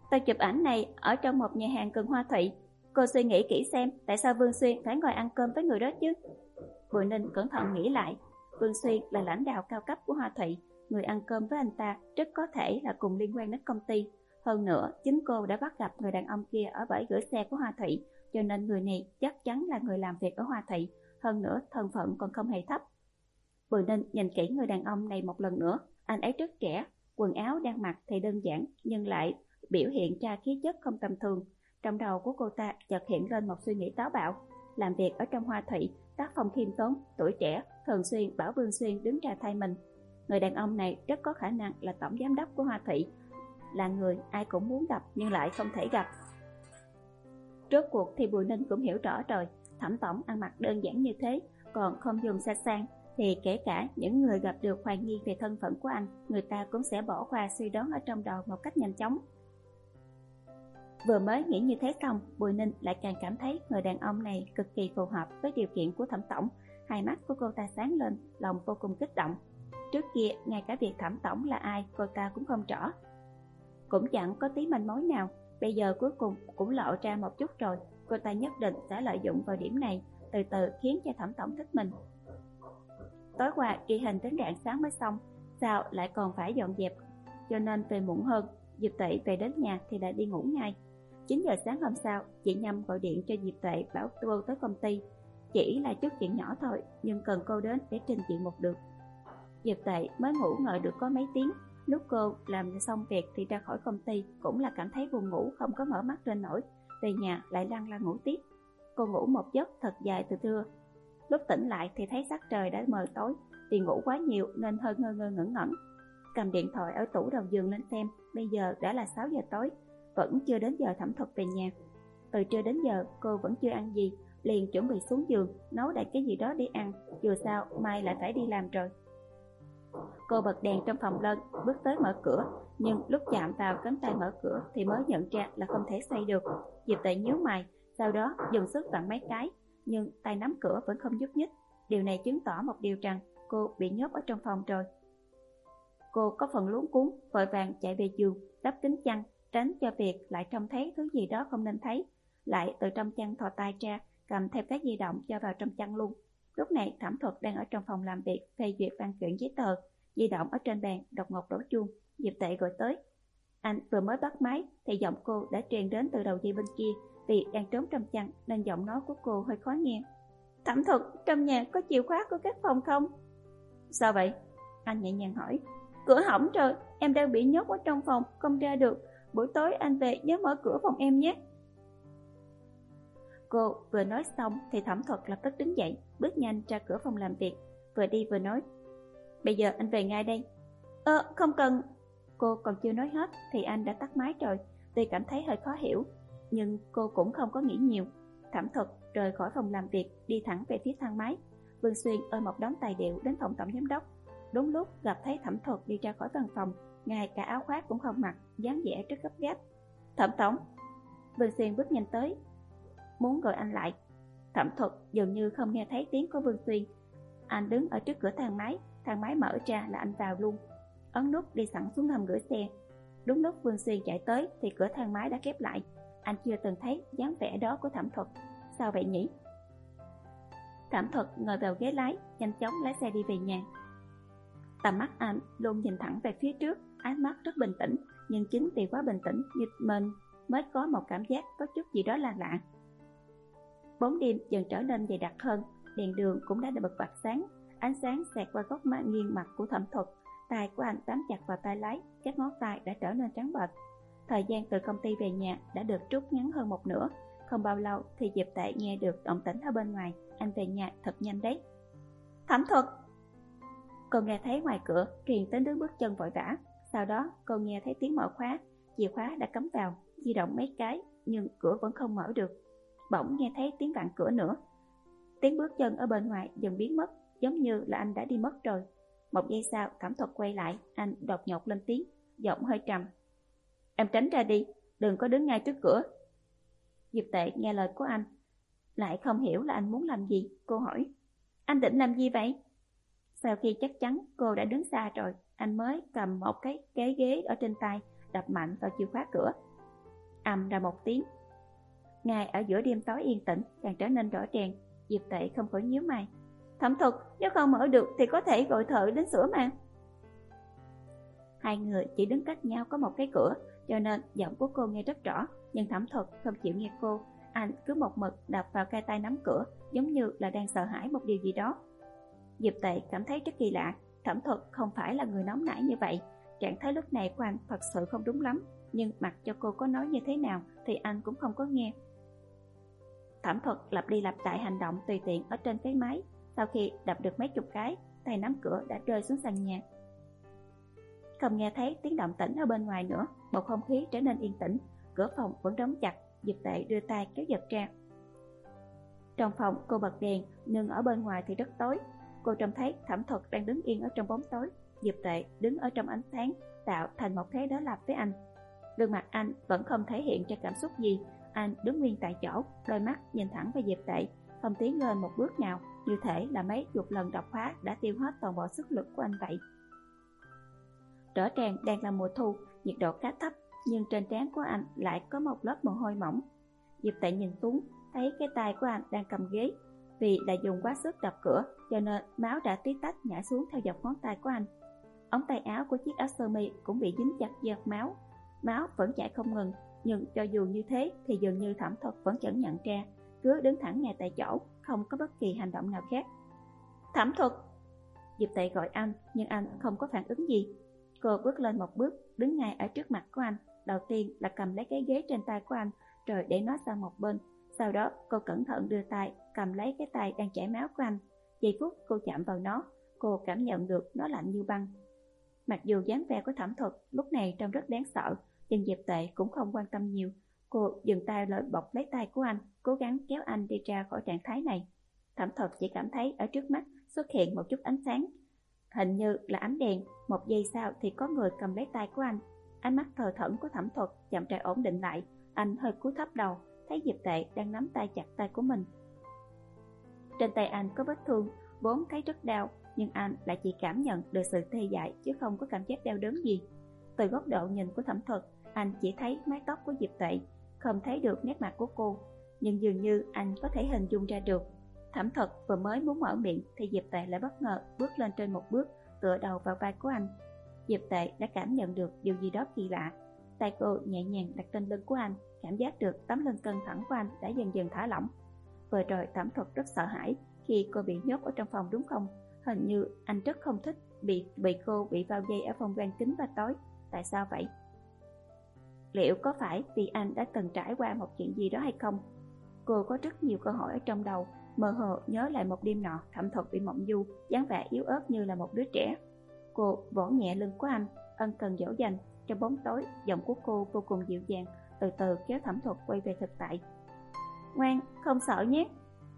Speaker 1: Tôi chụp ảnh này ở trong một nhà hàng gần Hoa Thụy. Cô suy nghĩ kỹ xem tại sao Vương Xuyên phải ngồi ăn cơm với người đó chứ. Bùi Ninh cẩn thận nghĩ lại. Vương Xuyên là lãnh đạo cao cấp của Hoa Thụy. Người ăn cơm với anh ta rất có thể là cùng liên quan đến công ty. Hơn nữa, chính cô đã bắt gặp người đàn ông kia ở bãi gửi xe của Hoa Thụy, cho nên người này chắc chắn là người làm việc ở Hoa Thụy. Hơn nữa, thân phận còn không hề thấp. Bùi Ninh nhìn kỹ người đàn ông này một lần nữa. Anh ấy rất trẻ, quần áo đang mặc thì đơn giản, nhưng lại biểu hiện ra khí chất không tầm thường. Trong đầu của cô ta chợt hiện lên một suy nghĩ táo bạo. Làm việc ở trong Hoa Thụy, tác phong khiêm tốn, tuổi trẻ, thường xuyên bảo Vương Xuyên đứng ra thay mình. Người đàn ông này rất có khả năng là tổng giám đốc của Hoa Thụy, là người ai cũng muốn gặp nhưng lại không thể gặp. Rốt cuộc thì Bùi Ninh cũng hiểu rõ rồi, Thẩm tổng ăn mặc đơn giản như thế, còn không dùng xa sang, thì kể cả những người gặp được hoài nghi về thân phận của anh, người ta cũng sẽ bỏ qua suy đoán ở trong đầu một cách nhanh chóng. Vừa mới nghĩ như thế xong, Bùi Ninh lại càng cảm thấy người đàn ông này cực kỳ phù hợp với điều kiện của Thẩm tổng. Hai mắt của cô ta sáng lên, lòng vô cùng kích động. Trước kia, ngay cả việc Thẩm tổng là ai cô ta cũng không rõ, cũng chẳng có tí manh mối nào. Bây giờ cuối cùng cũng lộ ra một chút rồi. Cô ta nhất định sẽ lợi dụng vào điểm này, từ từ khiến cho Thẩm tổng thích mình. Tối qua ghi hình đến rạng sáng mới xong, sao lại còn phải dọn dẹp, cho nên về muộn hơn. Diệp Tuệ về đến nhà thì lại đi ngủ ngay. Chín giờ sáng hôm sau, chị Nhâm gọi điện cho Diệp Tuệ bảo cô tới công ty. Chỉ là chút chuyện nhỏ thôi, nhưng cần cô đến để trình diện một lượt. Diệp Tuệ mới ngủ ngợi được có mấy tiếng. Lúc cô làm xong việc thì ra khỏi công ty, cũng là cảm thấy buồn ngủ không có mở mắt lên nổi. Về nhà lại lăn lăn ngủ tiếp. Cô ngủ một giấc thật dài từ trưa. Lúc tỉnh lại thì thấy sắc trời đã mờ tối, vì ngủ quá nhiều nên hơi ngơ ngơ ngẩn ngẩn. Cầm điện thoại ở tủ đầu giường lên xem, bây giờ đã là sáu giờ tối, vẫn chưa đến giờ Thẩm Thuật về nhà. Từ trưa đến giờ cô vẫn chưa ăn gì, liền chuẩn bị xuống giường nấu đại cái gì đó để ăn, dù sao mai lại phải đi làm rồi. Cô bật đèn trong phòng lên, bước tới mở cửa, nhưng lúc chạm vào cánh tay mở cửa thì mới nhận ra là không thể xoay được. Diệp Tuệ nhíu mày, sau đó dùng sức vặn mấy cái, nhưng tay nắm cửa vẫn không nhúc nhích. Điều này chứng tỏ một điều rằng cô bị nhốt ở trong phòng rồi. Cô có phần luống cuống, vội vàng chạy về giường, đắp kín chăn, tránh cho việc lại trông thấy thứ gì đó không nên thấy. Lại từ trong chăn thò tay ra, cầm theo cái di động cho vào trong chăn luôn. Lúc này Thẩm Thuật đang ở trong phòng làm việc phê duyệt văn kiện giấy tờ, di động ở trên bàn đột ngột đổ chuông. Diệp Tuệ gọi tới. Anh vừa mới bắt máy thì giọng cô đã truyền đến từ đầu dây bên kia. Vì đang trốn trong chăn nên giọng nói của cô hơi khó nghe. Thẩm Thuật, trong nhà có chìa khóa của các phòng không? Sao vậy? Anh nhẹ nhàng hỏi. Cửa hỏng rồi, em đang bị nhốt ở trong phòng, không ra được. Buổi tối anh về nhớ mở cửa phòng em nhé. Cô vừa nói xong thì Thẩm Thuật lập tức đứng dậy, bước nhanh ra cửa phòng làm việc, vừa đi vừa nói. Bây giờ anh về ngay đây. Ơ, không cần. Cô còn chưa nói hết thì anh đã tắt máy rồi. Tuy cảm thấy hơi khó hiểu, nhưng cô cũng không có nghĩ nhiều. Thẩm Thuật rời khỏi phòng làm việc, đi thẳng về phía thang máy. Vương Xuyên ôm một đống tài liệu đến phòng tổng giám đốc. Đúng lúc gặp thấy Thẩm Thuật đi ra khỏi văn phòng, ngay cả áo khoác cũng không mặc, dáng vẻ rất gấp gáp. Thẩm tổng. Vương Xuyên bước nhanh tới, muốn gọi anh lại. Thẩm Thuật dường như không nghe thấy tiếng của Vương Xuyên. Anh đứng ở trước cửa thang máy, thang máy mở ra là anh vào luôn, ấn nút đi sẵn xuống hầm gửi xe. Đúng lúc Vương Xuyên chạy tới thì cửa thang máy đã khép lại. Anh chưa từng thấy dáng vẻ đó của Thẩm Thuật. Sao vậy nhỉ? Thẩm Thuật ngồi vào ghế lái, nhanh chóng lái xe đi về nhà. Tầm mắt anh luôn nhìn thẳng về phía trước, ánh mắt rất bình tĩnh, nhưng chính vì quá bình tĩnh như mình mới có một cảm giác có chút gì đó là lạ. Bóng đêm dần trở nên dày đặc hơn, đèn đường cũng đã được bật bật sáng, ánh sáng xẹt qua góc má nghiêng mặt của Thẩm Thuật. Tay của anh bám chặt vào tay lái, các ngón tay đã trở nên trắng bệch. Thời gian từ công ty về nhà đã được rút ngắn hơn một nửa. Không bao lâu thì Diệp Tệ nghe được động tĩnh ở bên ngoài. Anh về nhà thật nhanh đấy. Thẩm Thuật. Cô nghe thấy ngoài cửa truyền tới tiếng bước chân vội vã. Sau đó cô nghe thấy tiếng mở khóa, chìa khóa đã cắm vào, di động mấy cái nhưng cửa vẫn không mở được. Bỗng nghe thấy tiếng vặn cửa nữa. Tiếng bước chân ở bên ngoài dần biến mất, giống như là anh đã đi mất rồi. Một giây sau Thẩm Thuật quay lại, anh đột ngột lên tiếng, giọng hơi trầm. Em tránh ra đi, đừng có đứng ngay trước cửa. Diệp Tệ nghe lời của anh, lại không hiểu là anh muốn làm gì. Cô hỏi, anh định làm gì vậy? Sau khi chắc chắn cô đã đứng xa rồi, anh mới cầm một cái cái ghế ở trên tay, đập mạnh vào chìa khóa cửa. ầm ra một tiếng. Ngay ở giữa đêm tối yên tĩnh càng trở nên rõ ràng. Diệp Tệ không khỏi nhíu mày. Thẩm Thuật, nếu không mở được thì có thể gọi thợ đến sửa mà. Hai người chỉ đứng cách nhau có một cái cửa, cho nên giọng của cô nghe rất rõ. Nhưng Thẩm Thuật không chịu nghe cô. Anh cứ một mực đập vào cây tay nắm cửa, giống như là đang sợ hãi một điều gì đó. Diệp Tệ cảm thấy rất kỳ lạ. Thẩm Thuật không phải là người nóng nảy như vậy. Trạng thái lúc này của anh thật sự không đúng lắm. Nhưng mặc cho cô có nói như thế nào thì anh cũng không có nghe. Thẩm Thuật lặp đi lặp lại hành động tùy tiện ở trên cái máy. Sau khi đập được mấy chục cái, tay nắm cửa đã rơi xuống sàn nhà. Không nghe thấy tiếng động tĩnh ở bên ngoài nữa, bầu không khí trở nên yên tĩnh. Cửa phòng vẫn đóng chặt. Diệp Tệ đưa tay kéo giật ra. Trong phòng cô bật đèn, nhưng ở bên ngoài thì rất tối. Cô trông thấy Thẩm Thuật đang đứng yên ở trong bóng tối. Diệp Tệ đứng ở trong ánh sáng, tạo thành một thế đối lập với anh. Gương mặt anh vẫn không thể hiện ra cảm xúc gì. Anh đứng nguyên tại chỗ, đôi mắt nhìn thẳng vào Diệp Tệ, không tiến lên một bước nào, như thể là mấy chục lần độc hóa đã tiêu hết toàn bộ sức lực của anh vậy. Rõ ràng đang là mùa thu, nhiệt độ khá thấp, nhưng trên trán của anh lại có một lớp mồ hôi mỏng. Diệp Tệ nhìn xuống, thấy cái tay của anh đang cầm ghế. Vì đã dùng quá sức đập cửa, cho nên máu đã tí tách nhả xuống theo dọc ngón tay của anh. Ống tay áo của chiếc áo sơ mi cũng bị dính chặt giọt máu. Máu vẫn chảy không ngừng, nhưng cho dù như thế thì dường như Thẩm Thuật vẫn chẳng nhận ra, cứ đứng thẳng ngay tại chỗ, không có bất kỳ hành động nào khác. Thẩm Thuật! Diệp Tệ gọi anh, nhưng anh không có phản ứng gì. Cô bước lên một bước, đứng ngay ở trước mặt của anh. Đầu tiên là cầm lấy cái ghế trên tay của anh, rồi để nó sang một bên. Sau đó cô cẩn thận đưa tay cầm lấy cái tay đang chảy máu của anh. Giây phút cô chạm vào nó, cô cảm nhận được nó lạnh như băng. Mặc dù dáng vẻ của Thẩm Thuật lúc này trông rất đáng sợ, nhưng Diệp Tệ cũng không quan tâm nhiều. Cô dừng tay lợi bọc lấy tay của anh, cố gắng kéo anh đi ra khỏi trạng thái này. Thẩm Thuật chỉ cảm thấy ở trước mắt xuất hiện một chút ánh sáng, hình như là ánh đèn. Một giây sau thì có người cầm lấy tay của anh. Ánh mắt thờ thẫn của Thẩm Thuật chậm rãi ổn định lại. Anh hơi cúi thấp đầu, thấy Diệp Tệ đang nắm tay chặt tay của mình. Trên tay anh có vết thương, vốn thấy rất đau, nhưng anh lại chỉ cảm nhận được sự tê dại chứ không có cảm giác đau đớn gì. Từ góc độ nhìn của Thẩm Thuật, anh chỉ thấy mái tóc của Diệp Tệ, không thấy được nét mặt của cô, nhưng dường như anh có thể hình dung ra được. Thẩm Thuật vừa mới muốn mở miệng thì Diệp Tệ lại bất ngờ bước lên trên một bước, tựa đầu vào vai của anh. Diệp Tệ đã cảm nhận được điều gì đó kỳ lạ. Tay cô nhẹ nhàng đặt trên lưng của anh, cảm giác được tấm lưng căng thẳng của anh đã dần dần thả lỏng. Vừa rồi Thẩm Thuật rất sợ hãi khi cô bị nhốt ở trong phòng đúng không? Hình như anh rất không thích bị bị cô bị bao vây ở phòng quan kính và tối. Tại sao vậy? Liệu có phải vì anh đã từng trải qua một chuyện gì đó hay không? Cô có rất nhiều câu hỏi ở trong đầu, mơ hồ nhớ lại một đêm nọ Thẩm Thuật bị mộng du, dáng vẻ yếu ớt như là một đứa trẻ. Cô vỗ nhẹ lưng của anh, ân cần dỗ dành. Trong bóng tối, giọng của cô vô cùng dịu dàng, từ từ kéo Thẩm Thuật quay về thực tại. Ngoan, không sợ nhé.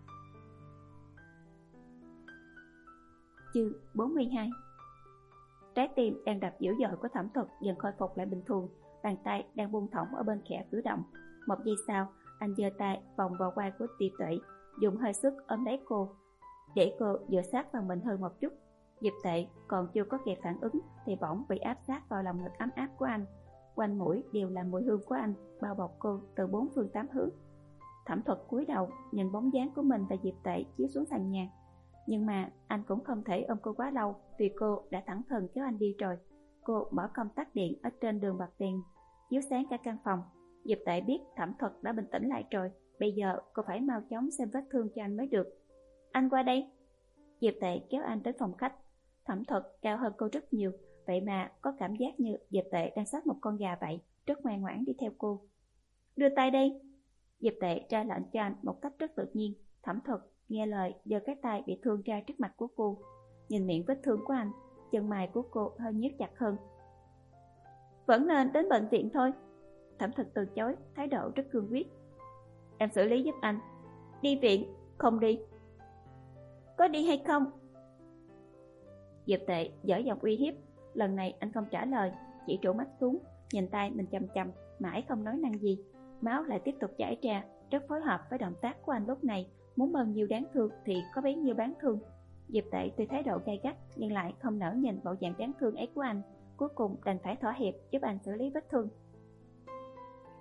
Speaker 1: Chương bốn mươi hai. Trái tim đang đập dữ dội của Thẩm Thuật dần khôi phục lại bình thường. Bàn tay đang buông thõng ở bên khẽ cử động. Một giây sau, anh giơ tay vòng vào vai của Diệp Tệ, dùng hơi sức ôm lấy cô, để cô dựa sát vào mình hơn một chút. Diệp Tệ còn chưa có kịp phản ứng thì bỗng bị áp sát vào lòng ngực ấm áp của anh. Quanh mũi đều là mùi hương của anh, bao bọc cô từ bốn phương tám hướng. Thẩm Thuật cúi đầu nhìn bóng dáng của mình và Diệp Tệ chiếu xuống sàn nhà. Nhưng mà anh cũng không thể ôm cô quá lâu, vì cô đã thẳng thừng kéo anh đi rồi. Cô mở công tắc điện ở trên đường bật đèn, chiếu sáng cả căn phòng. Diệp Tệ biết Thẩm Thuật đã bình tĩnh lại rồi, bây giờ cô phải mau chóng xem vết thương cho anh mới được. Anh qua đây. Diệp Tệ kéo anh đến phòng khách. Thẩm Thuật cao hơn cô rất nhiều, vậy mà có cảm giác như Diệp Tệ đang xách một con gà vậy, rất ngoan ngoãn đi theo cô. Đưa tay đây. Diệp Tệ ra lệnh cho anh một cách rất tự nhiên. Thẩm Thuật nghe lời giơ cái tay bị thương ra trước mặt của cô. Nhìn miệng vết thương của anh, chân mày của cô hơi nhíu chặt hơn. Vẫn nên đến bệnh viện thôi. Thẩm Thuật từ chối, thái độ rất cương quyết. Em xử lý giúp anh. Đi viện? Không đi. Có đi hay không? Diệp Tệ dở giọng uy hiếp. Lần này anh không trả lời, chỉ trổ mắt xuống, nhìn tay mình chằm chằm, mãi không nói năng gì. Máu lại tiếp tục chảy ra, rất phối hợp với động tác của anh lúc này. Muốn bao nhiêu đáng thương thì có bấy nhiêu đáng thương. Diệp Tệ tuy thái độ gay gắt nhưng lại không nỡ nhìn bộ dạng đáng thương ấy của anh. Cuối cùng đành phải thỏa hiệp giúp anh xử lý vết thương.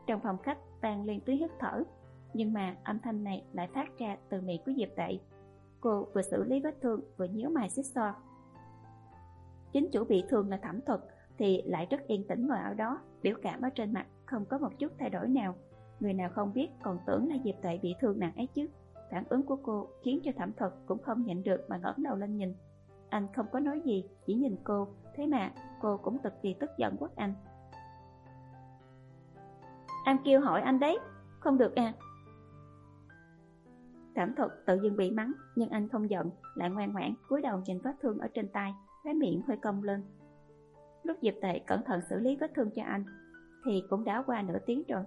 Speaker 1: Trong phòng khách vang lên tiếng hít thở, nhưng mà âm thanh này lại phát ra từ miệng của Diệp Tệ. Cô vừa xử lý vết thương vừa nhíu mày xích xoa. Chính chủ bị thương là Thẩm Thuật thì lại rất yên tĩnh ngồi ở đó, biểu cảm ở trên mặt không có một chút thay đổi nào. Người nào không biết còn tưởng là Diệp Tệ bị thương nặng ấy chứ. Phản ứng của cô khiến cho Thẩm Thuật cũng không nhịn được mà ngẩng đầu lên nhìn. Anh không có nói gì, chỉ nhìn cô, thế mà cô cũng cực kỳ tức giận quát anh. Anh kêu hỏi anh đấy, không được à? Thẩm Thuật tự dưng bị mắng, nhưng anh không giận, lại ngoan ngoãn cúi đầu nhìn vết thương ở trên tay, khóe miệng hơi cong lên. Lúc Diệp Tệ cẩn thận xử lý vết thương cho anh thì cũng đã qua nửa tiếng rồi.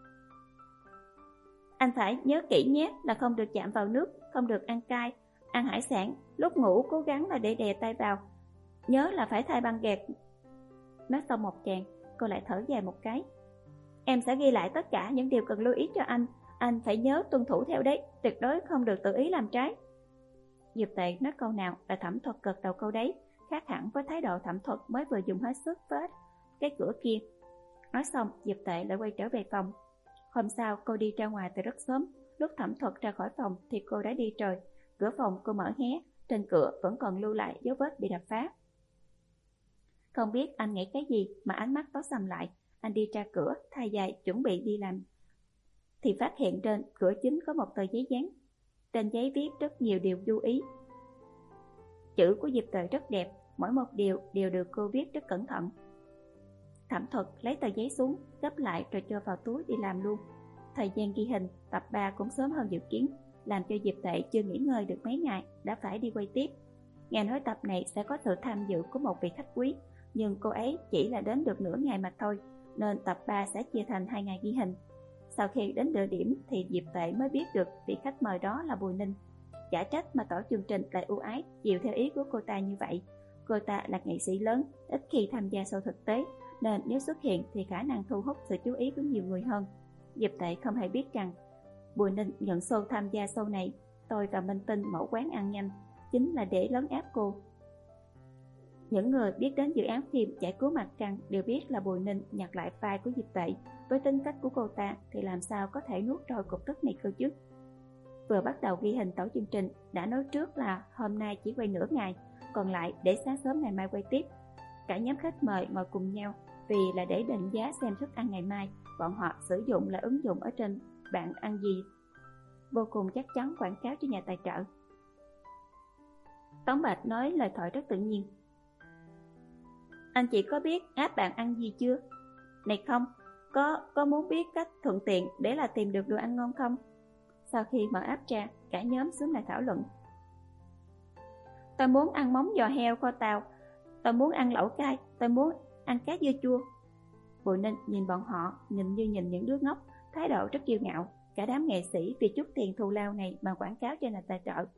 Speaker 1: Anh phải nhớ kỹ nhé, là không được chạm vào nước, không được ăn cay, ăn hải sản, lúc ngủ cố gắng là để đè tay vào, nhớ là phải thay băng gạc. Nói xong một tràng, cô lại thở dài một cái. Em sẽ ghi lại tất cả những điều cần lưu ý cho anh, anh phải nhớ tuân thủ theo đấy, tuyệt đối không được tự ý làm trái. Diệp Tệ nói câu nào là Thẩm Thuật gật đầu câu đấy, khác hẳn với thái độ Thẩm Thuật mới vừa dùng hết sức phết cái cửa kia. Nói xong, Diệp Tệ lại quay trở về phòng. Hôm sau cô đi ra ngoài từ rất sớm, lúc Thẩm Thuật ra khỏi phòng thì cô đã đi rồi. Cửa phòng cô mở hé, trên cửa vẫn còn lưu lại dấu vết bị đập phá. Không biết anh nghĩ cái gì mà ánh mắt tối sầm lại. Anh đi ra cửa, thay giày chuẩn bị đi làm thì phát hiện trên cửa chính có một tờ giấy dán. Trên giấy viết rất nhiều điều lưu ý. Chữ của Diệp Tệ rất đẹp, mỗi một điều đều được cô viết rất cẩn thận. Thẩm Thuật lấy tờ giấy xuống, gấp lại rồi cho vào túi đi làm luôn. Thời gian ghi hình tập ba cũng sớm hơn dự kiến, làm cho Diệp Tệ chưa nghỉ ngơi được mấy ngày đã phải đi quay tiếp. Nghe nói tập này sẽ có sự tham dự của một vị khách quý, nhưng cô ấy chỉ là đến được nửa ngày mà thôi, nên tập ba sẽ chia thành hai ngày ghi hình. Sau khi đến địa điểm thì Diệp Tệ mới biết được vị khách mời đó là Bùi Ninh. Chả trách mà tổ chương trình lại ưu ái chiều theo ý của cô ta như vậy. Cô ta là nghệ sĩ lớn, ít khi tham gia show thực tế, nên nếu xuất hiện thì khả năng thu hút sự chú ý của nhiều người hơn. Diệp Tệ không hề biết rằng Bùi Ninh nhận show tham gia show này, tôi và Minh Tinh mở quán ăn nhanh, chính là để lấn áp cô. Những người biết đến dự án phim Giải cứu mặt trăng đều biết là Bùi Ninh nhặt lại vai của Diệp Tệ. Với tính cách của cô ta thì làm sao có thể nuốt trôi cục tức này cơ chứ. Vừa bắt đầu ghi hình tổ chương trình đã nói trước là hôm nay chỉ quay nửa ngày, còn lại để sáng sớm ngày mai quay tiếp. Cả nhóm khách mời ngồi cùng nhau vì là để định giá xem thức ăn ngày mai. Bọn họ sử dụng là ứng dụng ở trên Bạn Ăn Gì, vô cùng chắc chắn quảng cáo cho nhà tài trợ. Tống Bạch nói lời thoại rất tự nhiên. Anh chị có biết app Bạn Ăn Gì chưa? Này không, có có muốn biết cách thuận tiện để là tìm được đồ ăn ngon không? Sau khi mở app ra, cả nhóm xuống lại thảo luận. Tôi muốn ăn móng giò heo kho tàu, tôi muốn ăn lẩu cay, tôi muốn ăn cá dưa chua. Bùi Ninh nhìn bọn họ, nhìn như nhìn những đứa ngốc, thái độ rất kiêu ngạo. Cả đám nghệ sĩ vì chút tiền thù lao này mà quảng cáo cho nhà tài trợ.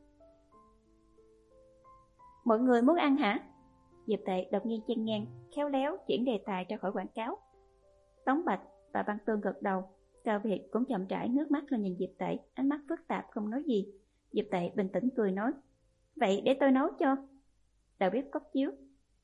Speaker 1: Mọi người muốn ăn hả? Diệp Tệ đột nhiên chen ngang, khéo léo chuyển đề tài ra khỏi quảng cáo. Tống Bạch và Văn Tương gật đầu. Cao Việt cũng chậm rãi nước mắt lên nhìn Diệp Tệ, ánh mắt phức tạp không nói gì. Diệp Tệ bình tĩnh cười nói, vậy để tôi nấu cho. Đầu bếp cốc chiếu,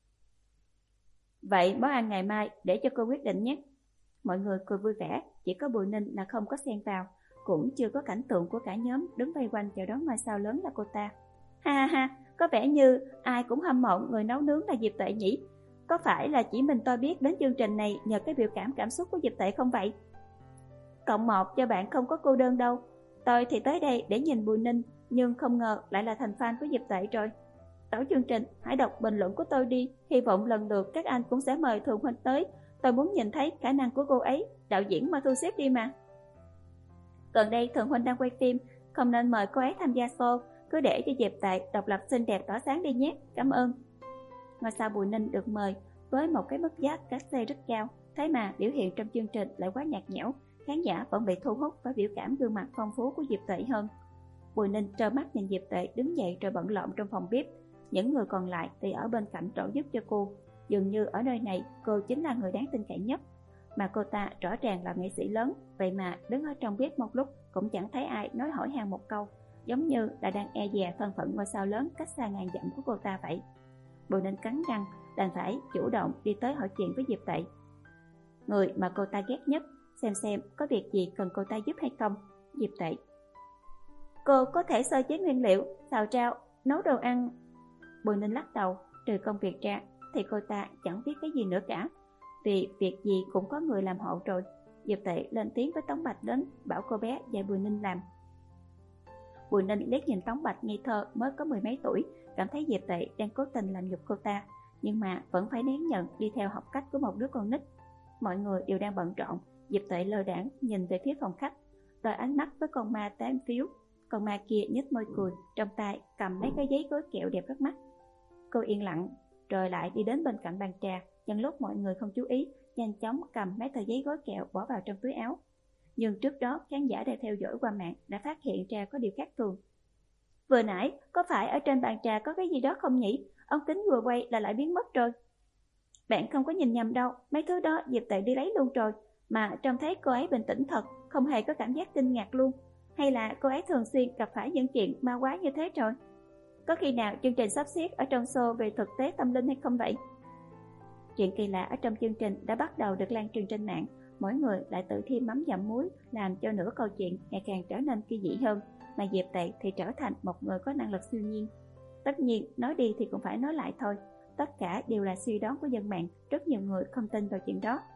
Speaker 1: vậy món ăn ngày mai để cho cô quyết định nhé. Mọi người cười vui vẻ, chỉ có Bùi Ninh là không có xen vào, cũng chưa có cảnh tượng của cả nhóm đứng vây quanh chào đón ngôi sao lớn là cô ta. Ha ha ha, có vẻ như ai cũng hâm mộ người nấu nướng là Diệp Tệ nhỉ? Có phải là chỉ mình tôi biết đến chương trình này nhờ cái biểu cảm cảm xúc của Diệp Tệ không vậy? Cộng một cho bạn không có cô đơn đâu. Tôi thì tới đây để nhìn Bùi Ninh, nhưng không ngờ lại là thành fan của Diệp Tệ rồi. Tổ chương trình, hãy đọc bình luận của tôi đi, hy vọng lần lượt các anh cũng sẽ mời Thường Huynh tới. Tôi muốn nhìn thấy khả năng của cô ấy, đạo diễn mà thu xếp đi mà. Gần đây Thường Huynh đang quay phim, không nên mời cô ấy tham gia show, cứ để cho Diệp Tệ độc lập xinh đẹp tỏa sáng đi nhé, cảm ơn. Ngôi sao Bùi Ninh được mời với một cái mức giá cát xê rất cao, thế mà biểu hiện trong chương trình lại quá nhạt nhẽo, khán giả vẫn bị thu hút với biểu cảm gương mặt phong phú của Diệp Tệ hơn. Bùi Ninh trơ mắt nhìn Diệp Tệ đứng dậy rồi bận rộn trong phòng bếp, những người còn lại thì ở bên cạnh trợ giúp cho cô. Dường như ở nơi này cô chính là người đáng tin cậy nhất, mà cô ta rõ ràng là nghệ sĩ lớn, vậy mà đứng ở trong bếp một lúc cũng chẳng thấy ai nói hỏi han một câu, giống như là đang e dè thân phận ngôi sao lớn cách xa ngàn dặm của cô ta vậy. Bùi Ninh cắn răng, đành phải chủ động đi tới hỏi chuyện với Diệp Tệ. Người mà cô ta ghét nhất xem xem có việc gì cần cô ta giúp hay không. Diệp Tệ: Cô có thể sơ chế nguyên liệu, xào rau, nấu đồ ăn. Bùi Ninh lắc đầu, trừ công việc ra thì cô ta chẳng biết cái gì nữa cả, vì việc gì cũng có người làm hộ rồi. Diệp Tệ lên tiếng với Tống Bạch đến, bảo cô bé dạy Bùi Ninh làm. Bùi Ninh liếc nhìn Tống Bạch ngây thơ mới có mười mấy tuổi, cảm thấy Diệp Tệ đang cố tình làm nhục cô ta, nhưng mà vẫn phải nén nhận đi theo học cách của một đứa con nít. Mọi người đều đang bận rộn, Diệp Tệ lơ đãng nhìn về phía phòng khách, đôi ánh mắt với con ma tám phiếu. Con ma kia nhếch môi cười, trong tay cầm mấy cái giấy gói kẹo đẹp rất mắt. Cô yên lặng, rồi lại đi đến bên cạnh bàn trà, nhân lúc mọi người không chú ý, nhanh chóng cầm mấy tờ giấy gói kẹo bỏ vào trong túi áo. Nhưng trước đó khán giả đang theo dõi qua mạng đã phát hiện ra có điều khác thường. Vừa nãy có phải ở trên bàn trà có cái gì đó không nhỉ? Ống kính vừa quay là lại biến mất rồi. Bạn không có nhìn nhầm đâu, mấy thứ đó Diệp Tệ đi lấy luôn rồi, mà trông thấy cô ấy bình tĩnh thật, không hề có cảm giác kinh ngạc luôn. Hay là cô ấy thường xuyên gặp phải những chuyện ma quái như thế rồi? Có khi nào chương trình sắp xếp ở trong show về thực tế tâm linh hay không vậy? Chuyện kỳ lạ ở trong chương trình đã bắt đầu được lan truyền trên mạng, mỗi người lại tự thêm mắm dặm muối, làm cho nửa câu chuyện ngày càng trở nên kỳ dị hơn, mà Diệp Tệ thì trở thành một người có năng lực siêu nhiên. Tất nhiên, nói đi thì cũng phải nói lại thôi, tất cả đều là suy đoán của dân mạng, rất nhiều người không tin vào chuyện đó.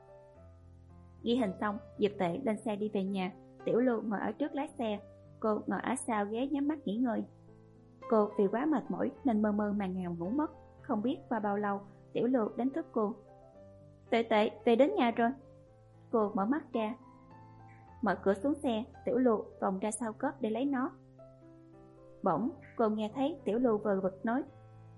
Speaker 1: Ghi hình xong, Diệp Tệ lên xe đi về nhà, Tiểu Lưu ngồi ở trước lái xe, cô ngồi ở sau ghế nhắm mắt nghỉ ngơi. Cô vì quá mệt mỏi nên mơ mơ màng màng ngủ mất, không biết qua bao lâu Tiểu Lưu đánh thức cô. Tệ Tệ, về đến nhà rồi. Cô mở mắt ra, mở cửa xuống xe, Tiểu Lưu vòng ra sau cốp để lấy nó. Bỗng cô nghe thấy Tiểu Lưu vờ vực nói: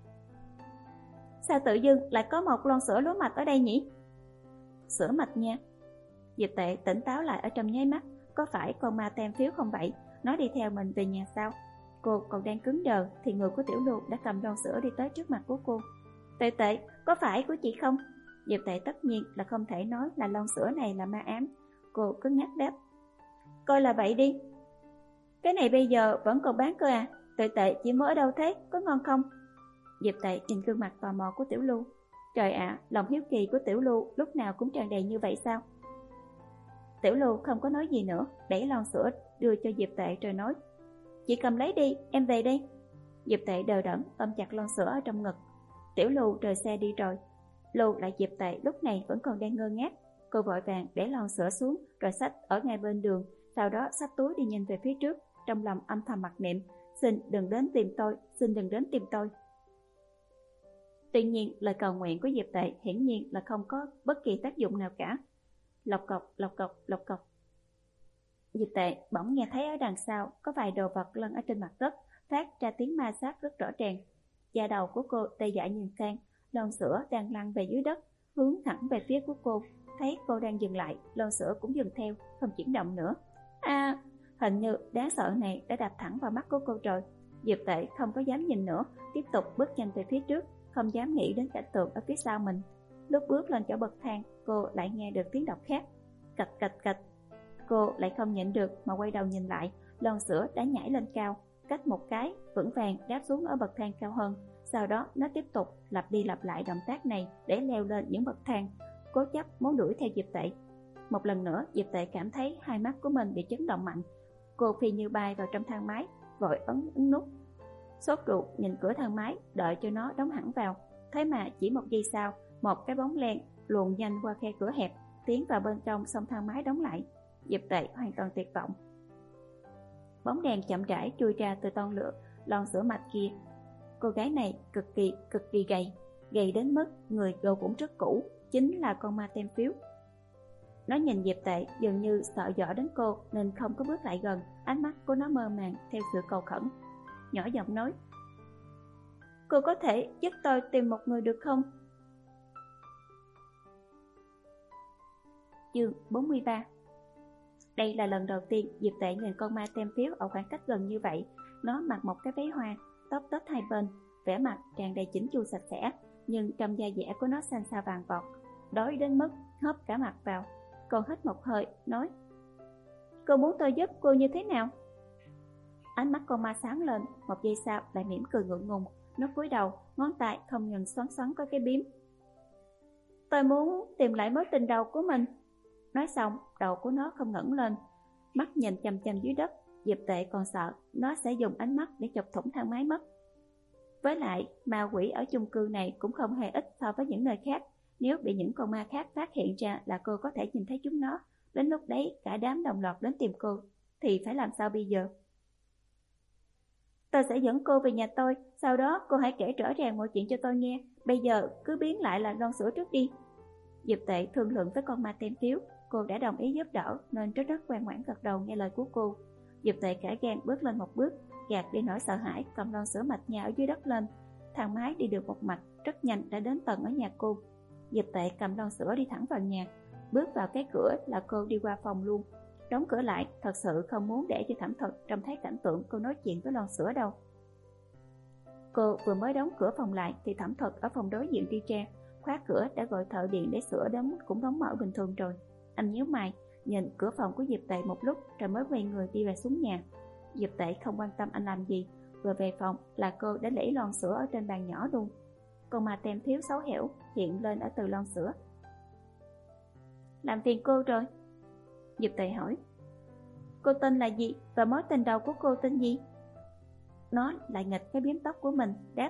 Speaker 1: Sao tự dưng lại có một lon sữa lúa mạch ở đây nhỉ? Sữa mạch nha. Diệp Tệ tỉnh táo lại ở trong nháy mắt, có phải con ma tem phiếu không vậy? Nó đi theo mình về nhà sao? Cô còn đang cứng đờ thì người của Tiểu Lưu đã cầm lon sữa đi tới trước mặt của cô. Tệ Tệ, có phải của chị không? Diệp Tệ tất nhiên là không thể nói là lon sữa này là ma ám. Cô cứ ngắt đáp: Coi là vậy đi. Cái này bây giờ vẫn còn bán cơ à? Tệ Tệ, chị mua ở đâu thế? Có ngon không? Diệp Tệ nhìn gương mặt tò mò của Tiểu Lưu. Trời ạ, à, lòng hiếu kỳ của Tiểu Lưu lúc nào cũng tràn đầy như vậy sao? Tiểu Lưu không có nói gì nữa, đẩy lon sữa đưa cho Diệp Tệ rồi nói: Chị cầm lấy đi, em về đây. Diệp Tệ đờ đẫn ôm chặt lon sữa ở trong ngực. Tiểu Lưu rời xe đi rồi. Lưu lại Diệp Tệ lúc này vẫn còn đang ngơ ngác. Cô vội vàng để lon sữa xuống rồi xách ở ngay bên đường, sau đó xách túi đi nhanh về phía trước, trong lòng âm thầm mặc niệm: Xin đừng đến tìm tôi, xin đừng đến tìm tôi. Tuy nhiên lời cầu nguyện của Diệp Tệ hiển nhiên là không có bất kỳ tác dụng nào cả. Lộc cộc, lộc cộc, lộc cộc. Diệp Tệ bỗng nghe thấy ở đằng sau có vài đồ vật lăn ở trên mặt đất, phát ra tiếng ma sát rất rõ ràng. Da đầu của cô tê dại nhìn sang, lon sữa đang lăn về dưới đất, hướng thẳng về phía của cô. Thấy cô đang dừng lại, lon sữa cũng dừng theo, không chuyển động nữa. À, hình như đáng sợ này đã đập thẳng vào mắt của cô rồi. Diệp Tệ không có dám nhìn nữa, tiếp tục bước nhanh về phía trước, không dám nghĩ đến cảnh tượng ở phía sau mình. Lúc bước lên chỗ bậc thang, cô lại nghe được tiếng động khác, cạch cạch cạch. Cô lại không nhịn được mà quay đầu nhìn lại, lon sữa đã nhảy lên cao, cách một cái vững vàng đáp xuống ở bậc thang cao hơn. Sau đó nó tiếp tục lặp đi lặp lại động tác này để leo lên những bậc thang, cố chấp muốn đuổi theo Diệp Tệ. Một lần nữa, Diệp Tệ cảm thấy hai mắt của mình bị chấn động mạnh. Cô phi như bay vào trong thang máy, vội ấn ấn nút, sốt ruột nhìn cửa thang máy, đợi cho nó đóng hẳn vào. Thế mà chỉ một giây sau, một cái bóng len luồn nhanh qua khe cửa hẹp, tiến vào bên trong, xong thang máy đóng lại. Diệp Tệ hoàn toàn tuyệt vọng. Bóng đèn chậm rãi chui ra từ ton lửa lon sữa mạch kia. Cô gái này cực kỳ cực kỳ gầy, gầy đến mức người cô cũng rất cũ, chính là con ma tem phiếu. Nó nhìn Diệp Tệ dường như sợ dọa đến cô nên không có bước lại gần, ánh mắt của nó mơ màng theo sự cầu khẩn, nhỏ giọng nói: Cô có thể giúp tôi tìm một người được không? Chương bốn mươi ba. Đây là lần đầu tiên Diệp Tệ nhìn con ma tem phiếu ở khoảng cách gần như vậy. Nó mặc một cái váy hoa, tóc tết hai bên, vẻ mặt tràn đầy chỉnh chu sạch sẽ, nhưng trong da dẻ của nó xanh xao vàng vọt, đói đến mức hớp cả mặt vào. Cô hít một hơi, nói: Cô muốn tôi giúp cô như thế nào? Ánh mắt con ma sáng lên, một giây sau lại mỉm cười ngượng ngùng. Nó cúi đầu, ngón tay không ngừng xoắn xoắn có cái bím. Tôi muốn tìm lại mối tình đầu của mình. Nói xong, đầu của nó không ngẩng lên, mắt nhìn chằm chằm dưới đất. Diệp Tệ còn sợ nó sẽ dùng ánh mắt để chọc thủng thang máy mất. Với lại, ma quỷ ở chung cư này cũng không hề ít so với những nơi khác. Nếu bị những con ma khác phát hiện ra là cô có thể nhìn thấy chúng nó, đến lúc đấy cả đám đồng loạt đến tìm cô, thì phải làm sao bây giờ? Tôi sẽ dẫn cô về nhà tôi, sau đó cô hãy kể rõ ràng mọi chuyện cho tôi nghe. Bây giờ cứ biến lại là lon sữa trước đi. Diệp Tệ thương lượng với con ma tem phiếu. Cô đã đồng ý giúp đỡ nên rất rất ngoan ngoãn gật đầu nghe lời của cô. Diệp Tệ cả gan bước lên một bước, gạt đi nỗi sợ hãi, cầm lon sữa mạch nhà ở dưới đất lên. Thang máy đi được một mạch, rất nhanh đã đến tầng ở nhà cô. Diệp Tệ cầm lon sữa đi thẳng vào nhà. Bước vào cái cửa là cô đi qua phòng luôn. Đóng cửa lại, thật sự không muốn để cho Thẩm Thực trông thấy cảnh tượng cô nói chuyện với lon sữa đâu. Cô vừa mới đóng cửa phòng lại thì Thẩm Thực ở phòng đối diện đi ra. Khóa cửa đã gọi thợ điện để sửa đóng cũng đóng mở bình thường rồi. Anh nhíu mày, nhìn cửa phòng của Diệp Tệ một lúc rồi mới quay người đi về xuống nhà. Diệp Tệ không quan tâm anh làm gì, vừa về phòng là cô đã lấy lon sữa ở trên bàn nhỏ luôn. Con ma tem thiếu xấu hẻo hiện lên ở từ lon sữa. Làm phiền cô rồi. Diệp Tệ hỏi. Cô tên là gì và mối tình đầu của cô tên gì? Nó lại nghịch cái biếm tóc của mình, đáp.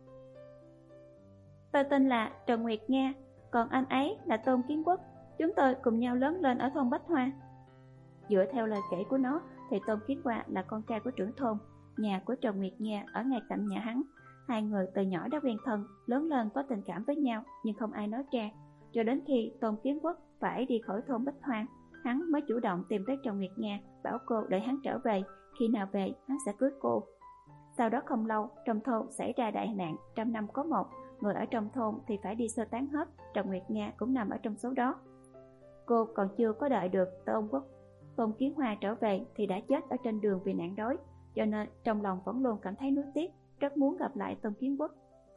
Speaker 1: Tôi tên là Trần Nguyệt Nga, còn anh ấy là Tôn Kiến Quốc. Chúng tôi cùng nhau lớn lên ở thôn Bách Hoa. Dựa theo lời kể của nó thì Tôn Kiến Hoa là con trai của trưởng thôn. Nhà của Trần Nguyệt Nga ở ngay cạnh nhà hắn. Hai người từ nhỏ đã quen thân, lớn lên có tình cảm với nhau nhưng không ai nói ra. Cho đến khi Tôn Kiến Quốc phải đi khỏi thôn Bách Hoa, hắn mới chủ động tìm tới Trần Nguyệt Nga, bảo cô đợi hắn trở về, khi nào về hắn sẽ cưới cô. Sau đó không lâu, trong thôn xảy ra đại nạn, trăm năm có một, người ở trong thôn thì phải đi sơ tán hết, Trần Nguyệt Nga cũng nằm ở trong số đó. Cô còn chưa có đợi được Tôn Quốc Tôn Kiến Hoa trở về thì đã chết ở trên đường vì nạn đói, cho nên trong lòng vẫn luôn cảm thấy nuối tiếc, rất muốn gặp lại Tôn Kiến Quốc.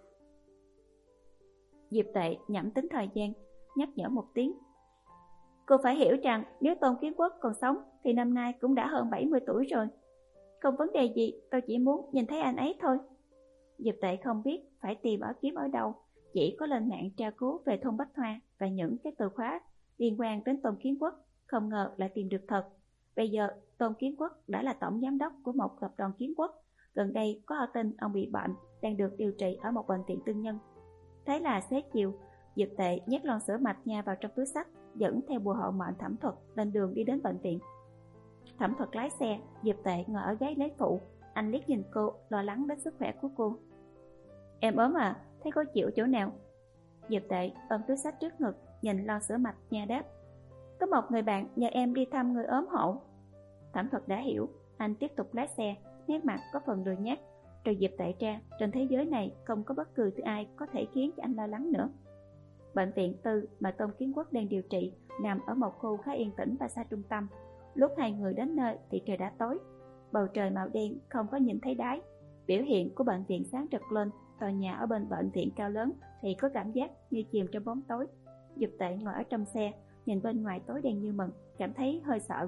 Speaker 1: Diệp Tệ nhẩm tính thời gian, nhắc nhở một tiếng. Cô phải hiểu rằng nếu Tôn Kiến Quốc còn sống thì năm nay cũng đã hơn bảy mươi tuổi rồi. Không vấn đề gì, tôi chỉ muốn nhìn thấy anh ấy thôi. Diệp Tệ không biết phải tìm ở kiếm ở đâu, chỉ có lên mạng tra cứu về thôn Bách Hoa và những cái từ khóa liên quan đến Tôn Kiến Quốc, không ngờ lại tìm được thật. Bây giờ Tôn Kiến Quốc đã là tổng giám đốc của một tập đoàn Kiến Quốc. Gần đây có tin ông bị bệnh, đang được điều trị ở một bệnh viện tư nhân. Thế là xế chiều, Diệp Tệ nhét lon sữa mạch nha vào trong túi xách, dẫn theo bùa hộ mệnh Thẩm Thuật lên đường đi đến bệnh viện. Thẩm Thuật lái xe, Diệp Tệ ngồi ở ghế lái phụ. Anh liếc nhìn cô, lo lắng đến sức khỏe của cô. Em ốm à, thấy khó chịu chỗ nào? Diệp Tệ ôm túi xách trước ngực, nhìn lon sữa mạch nha đáp. Có một người bạn nhờ em đi thăm người ốm hộ. Thẩm Thuật đã hiểu, anh tiếp tục lái xe, nét mặt có phần lười nhác. Rồi Diệp Tệ ra, trên thế giới này không có bất cứ thứ ai có thể khiến cho anh lo lắng nữa. Bệnh viện tư mà Tôn Kiến Quốc đang điều trị nằm ở một khu khá yên tĩnh và xa trung tâm. Lúc hai người đến nơi thì trời đã tối, bầu trời màu đen không có nhìn thấy đáy. Biểu hiện của bệnh viện sáng rực lên, tòa nhà ở bên bệnh viện cao lớn thì có cảm giác như chìm trong bóng tối. Diệp Tệ ngồi ở trong xe, nhìn bên ngoài tối đen như mực, cảm thấy hơi sợ.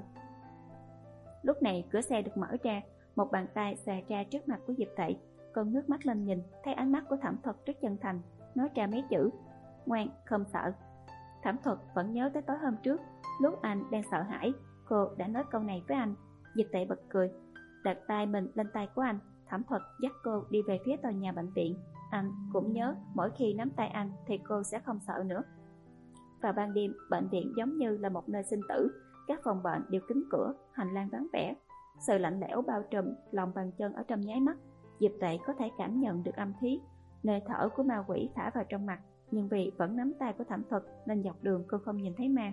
Speaker 1: Lúc này cửa xe được mở ra, một bàn tay xòe ra trước mặt của Diệp Tệ. Con nước mắt lên nhìn, thấy ánh mắt của Thẩm Thuật rất chân thành, nói ra mấy chữ: ngoan, không sợ. Thẩm Thuật vẫn nhớ tới tối hôm trước, lúc anh đang sợ hãi, cô đã nói câu này với anh. Diệp Tệ bật cười, đặt tay mình lên tay của anh. Thẩm Thuật dắt cô đi về phía tòa nhà bệnh viện. Anh cũng nhớ mỗi khi nắm tay anh thì cô sẽ không sợ nữa. Vào ban đêm, bệnh viện giống như là một nơi sinh tử. Các phòng bệnh đều kín cửa, hành lang vắng vẻ. Sự lạnh lẽo bao trùm lòng bàn chân ở trong nháy mắt. Diệp Tệ có thể cảm nhận được âm khí, nơi thở của ma quỷ thả vào trong mặt. Nhưng vì vẫn nắm tay của Thẩm Thuật nên dọc đường cô không nhìn thấy ma.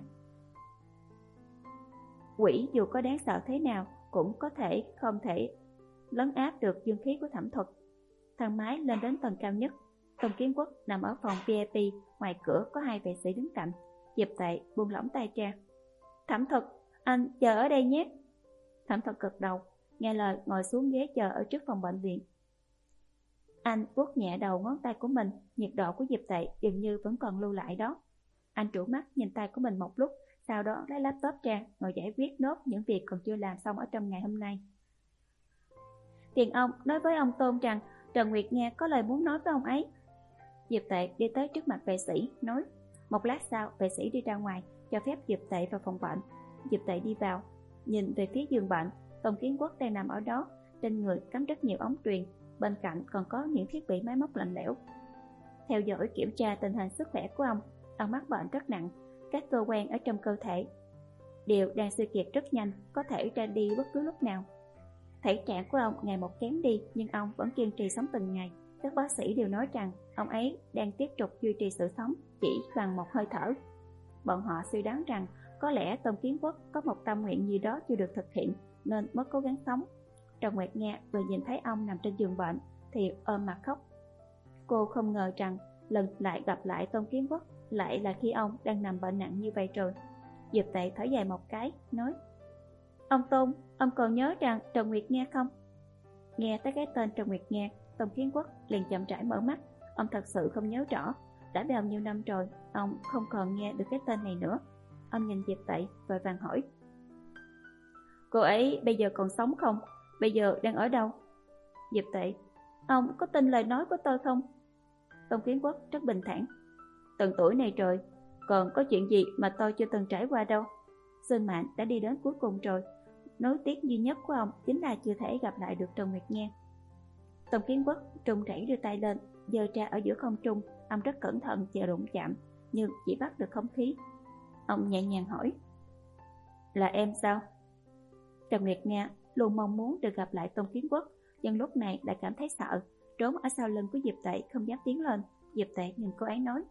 Speaker 1: Quỷ dù có đáng sợ thế nào cũng có thể không thể lấn áp được dương khí của Thẩm Thuật. Thang máy lên đến tầng cao nhất. Tôn Kiến Quốc nằm ở phòng vi ai pi, ngoài cửa có hai vệ sĩ đứng cạnh. Diệp Tệ buông lỏng tay ra. Thẩm Thuật, anh chờ ở đây nhé. Thẩm Thuật gật đầu, nghe lời ngồi xuống ghế chờ ở trước phòng bệnh viện. Anh vuốt nhẹ đầu ngón tay của mình, nhiệt độ của Diệp Tệ dường như vẫn còn lưu lại đó. Anh trụ mắt nhìn tay của mình một lúc, sau đó lấy laptop ra, ngồi giải quyết nốt những việc còn chưa làm xong ở trong ngày hôm nay. Tiền ông nói với ông Tôn rằng Trần Nguyệt Nga có lời muốn nói với ông ấy. Diệp Tệ đi tới trước mặt vệ sĩ, nói. Một lát sau, vệ sĩ đi ra ngoài, cho phép Diệp Tệ vào phòng bệnh. Diệp Tệ đi vào, nhìn về phía giường bệnh. Tông Kiến Quốc đang nằm ở đó, trên người cắm rất nhiều ống truyền, bên cạnh còn có những thiết bị máy móc lạnh lẽo. Theo dõi kiểm tra tình hình sức khỏe của ông, ông mắc bệnh rất nặng, các cơ quan ở trong cơ thể đều đang suy kiệt rất nhanh, có thể ra đi bất cứ lúc nào. Thể trạng của ông ngày một kém đi, nhưng ông vẫn kiên trì sống từng ngày. Các bác sĩ đều nói rằng ông ấy đang tiếp tục duy trì sự sống chỉ bằng một hơi thở. Bọn họ suy đoán rằng có lẽ Tông Kiến Quốc có một tâm nguyện gì đó chưa được thực hiện nên mới cố gắng sống. Trần Nguyệt Nga vừa nhìn thấy ông nằm trên giường bệnh thì ôm mặt khóc. Cô không ngờ rằng lần lại gặp lại Tông Kiến Quốc lại là khi ông đang nằm bệnh nặng như vậy rồi. Diệp Tệ thở dài một cái, nói: Ông Tôn, ông còn nhớ rằng Trần Nguyệt Nga không? Nghe tới cái tên Trần Nguyệt Nga, Tông Kiến Quốc liền chậm rãi mở mắt. Ông thật sự không nhớ rõ, đã bao nhiêu năm rồi, ông không còn nghe được cái tên này nữa. Ông nhìn Diệp Tệ vội vàng hỏi: Cô ấy bây giờ còn sống không? Bây giờ đang ở đâu? Diệp Tệ: Ông có tin lời nói của tôi không? Tông Kiến Quốc rất bình thản: Từng tuổi này rồi, còn có chuyện gì mà tôi chưa từng trải qua đâu. Sinh mạng đã đi đến cuối cùng rồi, nối tiếc duy nhất của ông chính là chưa thể gặp lại được Trần Nguyệt Nga. Tông Kiến Quốc run rẩy đưa tay lên, giơ ra ở giữa không trung. Ông rất cẩn thận chờ đụng chạm, nhưng chỉ bắt được không khí. Ông nhẹ nhàng hỏi: Là em sao? Trần Nguyệt Nga luôn mong muốn được gặp lại Tông Kiến Quốc, nhưng lúc này lại cảm thấy sợ, trốn ở sau lưng của Diệp Tệ không dám tiến lên. Diệp Tệ nhìn cô ấy nói: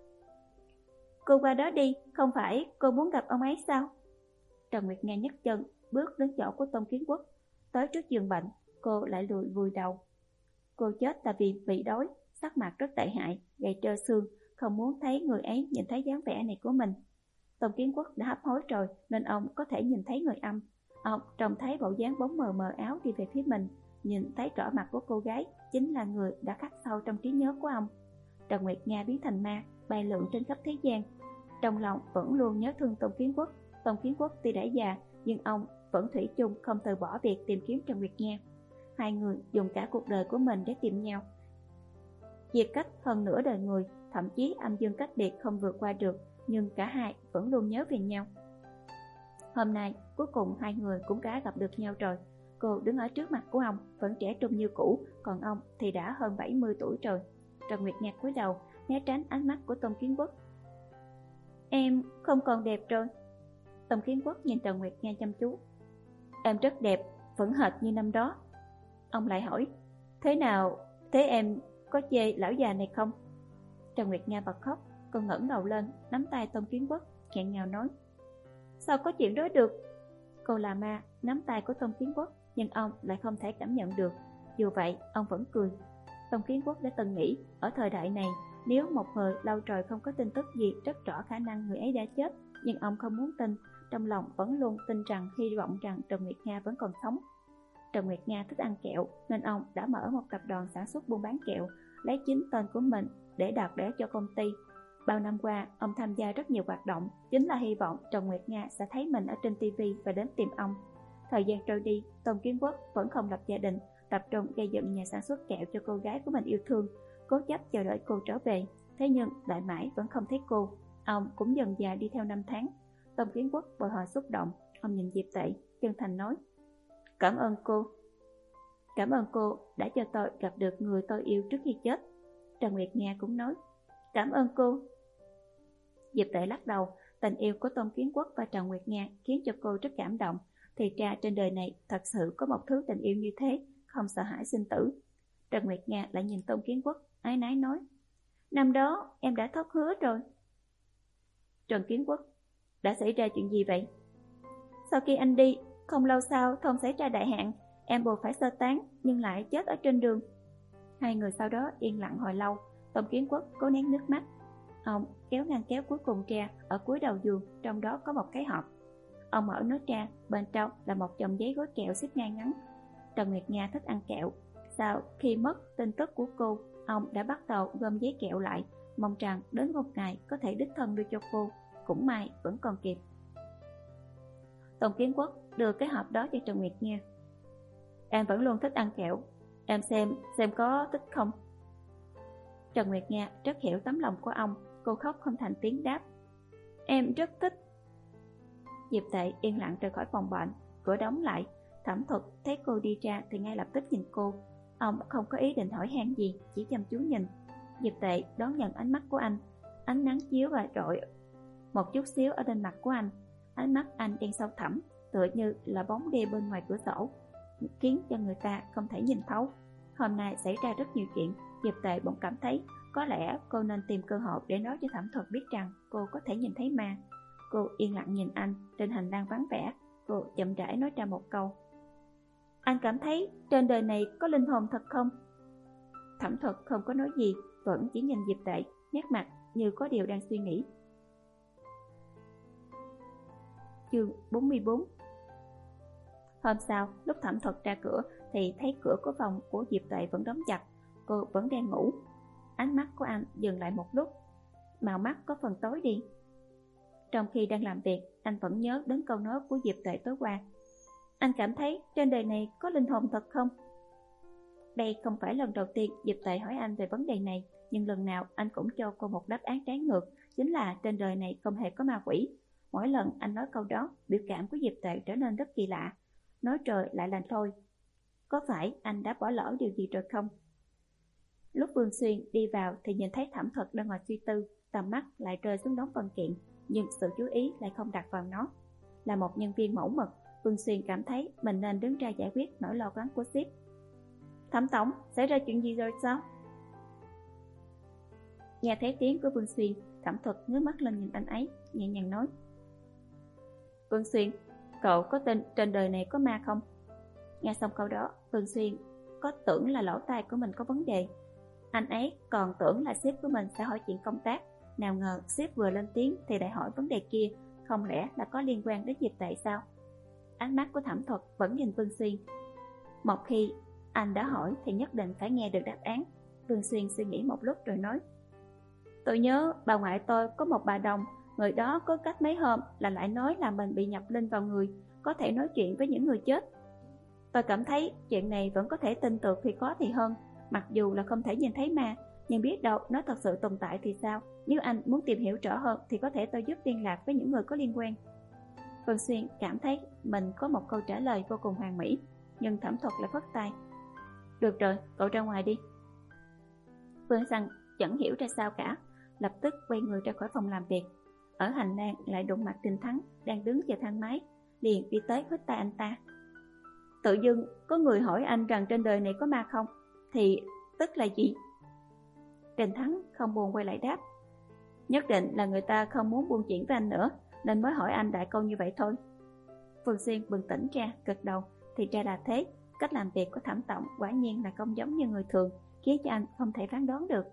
Speaker 1: Cô qua đó đi, không phải cô muốn gặp ông ấy sao? Trần Nguyệt Nga nhấc chân bước đến chỗ của Tông Kiến Quốc. Tới trước giường bệnh, cô lại lùi vùi đầu. Cô chết là vì bị đói, sắc mặt rất tệ hại, gầy trơ xương, không muốn thấy người ấy nhìn thấy dáng vẻ này của mình. Tông Kiến Quốc đã hấp hối rồi nên ông có thể nhìn thấy người âm. Ông trông thấy bộ dáng bóng mờ mờ áo đi về phía mình, nhìn thấy rõ mặt của cô gái chính là người đã khắc sâu trong trí nhớ của ông. Trần Nguyệt Nga biến thành ma, bay lượn trên khắp thế gian. Trong lòng vẫn luôn nhớ thương Tông Kiến Quốc. Tông Kiến Quốc tuy đã già, nhưng ông vẫn thủy chung không từ bỏ việc tìm kiếm Trần Nguyệt Nga. Hai người dùng cả cuộc đời của mình để tìm nhau, chia cách hơn nửa đời người, thậm chí âm dương cách biệt không vượt qua được, nhưng cả hai vẫn luôn nhớ về nhau. Hôm nay cuối cùng hai người cũng đã gặp được nhau rồi. Cô đứng ở trước mặt của ông vẫn trẻ trung như cũ, còn ông thì đã hơn bảy mươi tuổi rồi. Trần Nguyệt Nga cúi đầu né tránh ánh mắt của Tông Kiến Quốc. Em không còn đẹp rồi. Tông Kiến Quốc nhìn Trần Nguyệt Nga chăm chú. Em rất đẹp, vẫn hệt như năm đó. Ông lại hỏi: Thế nào, thế em có chê lão già này không? Trần Nguyệt Nga bật khóc. Cô ngẩng đầu lên, nắm tay Tông Kiến Quốc, nghẹn ngào nói: Sao có chuyện đó được? Cô là ma, nắm tay của Tông Kiến Quốc, nhưng ông lại không thể cảm nhận được. Dù vậy, ông vẫn cười. Tông Kiến Quốc đã từng nghĩ, ở thời đại này, nếu một người lâu rồi không có tin tức gì, rất rõ khả năng người ấy đã chết. Nhưng ông không muốn tin, trong lòng vẫn luôn tin rằng, hy vọng rằng Trần Nguyệt Nga vẫn còn sống. Trần Nguyệt Nga thích ăn kẹo, nên ông đã mở một tập đoàn sản xuất buôn bán kẹo, lấy chính tên của mình để đặt để cho công ty. Bao năm qua, ông tham gia rất nhiều hoạt động, chính là hy vọng Trần Nguyệt Nga sẽ thấy mình ở trên ti vi và đến tìm ông. Thời gian trôi đi, Tông Kiến Quốc vẫn không lập gia đình, tập trung gây dựng nhà sản xuất kẹo cho cô gái của mình yêu thương, cố chấp chờ đợi cô trở về. Thế nhưng đợi mãi vẫn không thấy cô. Ông cũng dần già đi theo năm tháng. Tông Kiến Quốc bồi hồi xúc động, ông nhìn Diệp Tệ, chân thành nói: Cảm ơn cô. Cảm ơn cô đã cho tôi gặp được người tôi yêu trước khi chết. Trần Nguyệt Nga cũng nói: Cảm ơn cô. Diệp Tệ lắc đầu. Tình yêu của Tông Kiến Quốc và Trần Nguyệt Nga khiến cho cô rất cảm động. Thì ra trên đời này thật sự có một thứ tình yêu như thế, không sợ hãi sinh tử. Trần Nguyệt Nga lại nhìn Tông Kiến Quốc, ái nái nói: Năm đó em đã thất hứa rồi. Trần Kiến Quốc: Đã xảy ra chuyện gì vậy? Sau khi anh đi, không lâu sau Thông xảy ra đại hạn, em buộc phải sơ tán nhưng lại chết ở trên đường. Hai người sau đó yên lặng hồi lâu. Tông Kiến Quốc cố nén nước mắt. Ông kéo ngăn kéo cuối cùng ra, ở cuối đầu giường, trong đó có một cái hộp. Ông mở nó ra, bên trong là một chồng giấy gói kẹo xếp ngay ngắn. Trần Nguyệt Nga thích ăn kẹo. Sau khi mất tin tức của cô, ông đã bắt đầu gom giấy kẹo lại, mong rằng đến một ngày có thể đích thân đưa cho cô. Cũng may vẫn còn kịp. Tông Kiến Quốc đưa cái hộp đó cho Trần Nguyệt Nga. Em vẫn luôn thích ăn kẹo, em xem, xem có thích không? Trần Nguyệt Nga rất hiểu tấm lòng của ông. Cô khóc không thành tiếng đáp: Em rất thích, Diệp Tệ yên lặng rời khỏi phòng bệnh, cửa đóng lại. Thẩm Thuật thấy cô đi ra thì ngay lập tức nhìn cô. Ông không có ý định hỏi han gì, chỉ chăm chú nhìn. Diệp Tệ đón nhận ánh mắt của anh. Ánh nắng chiếu và rọi một chút xíu ở trên mặt của anh. Ánh mắt anh đen sâu thẳm, tựa như là bóng đêm bên ngoài cửa sổ, khiến cho người ta không thể nhìn thấu. Hôm nay xảy ra rất nhiều chuyện. Diệp Tệ bỗng cảm thấy có lẽ cô nên tìm cơ hội để nói cho Thẩm Thuật biết rằng cô có thể nhìn thấy ma. Cô yên lặng nhìn anh. Trên hành lang vắng vẻ, cô chậm rãi nói ra một câu: Anh cảm thấy trên đời này có linh hồn thật không? Thẩm Thuật không có nói gì, vẫn chỉ nhìn Diệp Tệ, nét mặt như có điều đang suy nghĩ. Chương bốn mươi bốn. Hôm sau, lúc Thẩm Thuật ra cửa thì thấy cửa của phòng của Diệp Tệ vẫn đóng chặt. Cô vẫn đang ngủ. Ánh mắt của anh dừng lại một lúc, màu mắt có phần tối đi. Trong khi đang làm việc, anh vẫn nhớ đến câu nói của Diệp Tệ tối qua: Anh cảm thấy trên đời này có linh hồn thật không? Đây không phải lần đầu tiên Diệp Tệ hỏi anh về vấn đề này, nhưng lần nào anh cũng cho cô một đáp án trái ngược, chính là trên đời này không hề có ma quỷ. Mỗi lần anh nói câu đó, biểu cảm của Diệp Tệ trở nên rất kỳ lạ. Nói trời lại là thôi. Có phải anh đã bỏ lỡ điều gì rồi không? Lúc Vương Xuyên đi vào thì nhìn thấy Thẩm Thuật đang ngồi suy tư, tầm mắt lại rơi xuống đống văn kiện, nhưng sự chú ý lại không đặt vào nó. Là một nhân viên mẫu mực, Vương Xuyên cảm thấy mình nên đứng ra giải quyết nỗi lo lắng của sếp. Thẩm tổng, xảy ra chuyện gì rồi sao? Nghe thấy tiếng của Vương Xuyên, Thẩm Thuật ngước mắt lên nhìn anh ấy, nhẹ nhàng nói: Vương Xuyên, cậu có tin trên đời này có ma không? Nghe xong câu đó, Vương Xuyên có tưởng là lỗ tai của mình có vấn đề. Anh ấy còn tưởng là sếp của mình sẽ hỏi chuyện công tác, nào ngờ sếp vừa lên tiếng thì lại hỏi vấn đề kia, không lẽ là có liên quan đến Diệp Tệ sao? Ánh mắt của Thẩm Thuật vẫn nhìn Vương Xuyên. Một khi anh đã hỏi thì nhất định phải nghe được đáp án. Vương Xuyên suy nghĩ một lúc rồi nói: Tôi nhớ bà ngoại tôi có một bà đồng, người đó có cách mấy hôm là lại nói là mình bị nhập linh vào người, có thể nói chuyện với những người chết. Tôi cảm thấy chuyện này vẫn có thể tin tưởng khi có thì hơn. Mặc dù là không thể nhìn thấy ma, nhưng biết đâu nó thật sự tồn tại thì sao? Nếu anh muốn tìm hiểu rõ hơn thì có thể tôi giúp liên lạc với những người có liên quan. Vương Xuyên cảm thấy mình có một câu trả lời vô cùng hoàn mỹ, nhưng Thẩm Thuật lại phất tay: Được rồi, cậu ra ngoài đi. Vương Xuyên chẳng hiểu ra sao cả, lập tức quay người ra khỏi phòng làm việc. Ở hành lang lại đụng mặt Trình Thắng đang đứng chờ thang máy, liền đi tới hít tay anh ta. Tự dưng có người hỏi anh rằng trên đời này có ma không, thì tức là gì? Trình Thắng không buồn quay lại đáp: Nhất định là người ta không muốn buôn chuyện với anh nữa, nên mới hỏi anh đại câu như vậy thôi. Vương Xuyên bừng tỉnh ra, gật đầu. Thì ra là thế. Cách làm việc của Thẩm tổng quả nhiên là không giống như người thường, khiến cho anh không thể phán đoán được.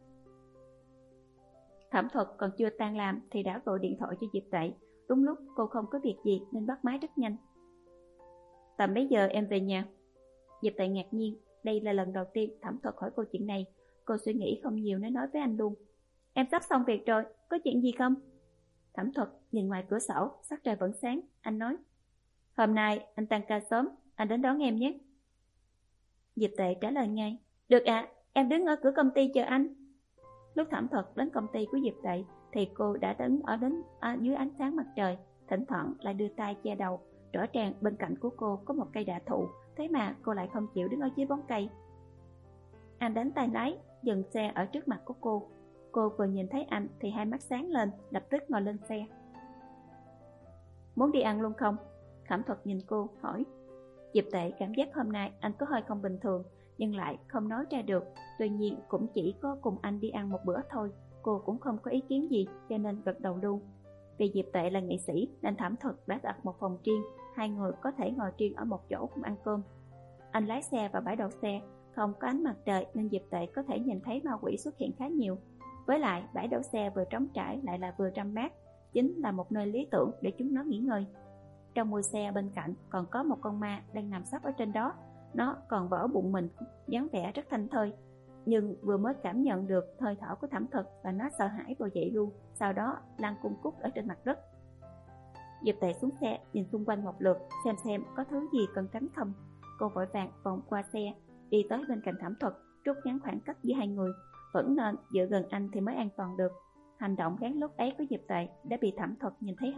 Speaker 1: Thẩm Thuật còn chưa tan làm thì đã gọi điện thoại cho Diệp Tệ. Đúng lúc cô không có việc gì nên bắt máy rất nhanh. Tầm mấy giờ em về nhà? Diệp Tệ ngạc nhiên. Đây là lần đầu tiên Thẩm Thuật hỏi cô chuyện này. Cô suy nghĩ không nhiều nên nói với anh luôn: Em sắp xong việc rồi, có chuyện gì không? Thẩm Thuật nhìn ngoài cửa sổ, sắc trời vẫn sáng. Anh nói: Hôm nay anh tăng ca sớm, anh đến đón em nhé. Diệp Tệ trả lời ngay: Được ạ, à, em đứng ở cửa công ty chờ anh. Lúc Thẩm Thuật đến công ty của Diệp Tệ thì cô đã đứng ở đến à, dưới ánh sáng mặt trời, thỉnh thoảng lại đưa tay che đầu. Rõ ràng bên cạnh của cô có một cây đạ thụ, thế mà cô lại không chịu đứng ở dưới bóng cây. Anh đánh tay lái, dừng xe ở trước mặt của cô. Cô vừa nhìn thấy anh thì hai mắt sáng lên, lập tức ngồi lên xe. Muốn đi ăn luôn không? Thẩm Thuật nhìn cô, hỏi. Diệp Tệ cảm giác hôm nay anh có hơi không bình thường, nhưng lại không nói ra được. Tuy nhiên cũng chỉ có cùng anh đi ăn một bữa thôi. Cô cũng không có ý kiến gì, cho nên gật đầu luôn. Vì Diệp Tệ là nghệ sĩ nên Thẩm Thuật đã đặt một phòng riêng, hai người có thể ngồi riêng ở một chỗ cùng ăn cơm. Anh lái xe vào bãi đậu xe, không có ánh mặt trời nên Diệp Tệ có thể nhìn thấy ma quỷ xuất hiện khá nhiều. Với lại bãi đậu xe vừa trống trải lại là vừa râm mát, chính là một nơi lý tưởng để chúng nó nghỉ ngơi. Trong mui xe bên cạnh còn có một con ma đang nằm sấp ở trên đó. Nó còn vỡ bụng mình, dáng vẻ rất thanh thơi. Nhưng vừa mới cảm nhận được hơi thở của Thẩm Thuật và nó sợ hãi bò dậy luôn, sau đó lăn cung cút ở trên mặt đất. Diệp Tệ xuống xe, nhìn xung quanh một lượt, xem xem có thứ gì cần tránh không. Cô vội vàng vòng qua xe, đi tới bên cạnh Thẩm Thuật, rút ngắn khoảng cách giữa hai người. Vẫn nên dựa gần anh thì mới an toàn được. Hành động lén lút ấy của Diệp Tệ đã bị Thẩm Thuật nhìn thấy hết.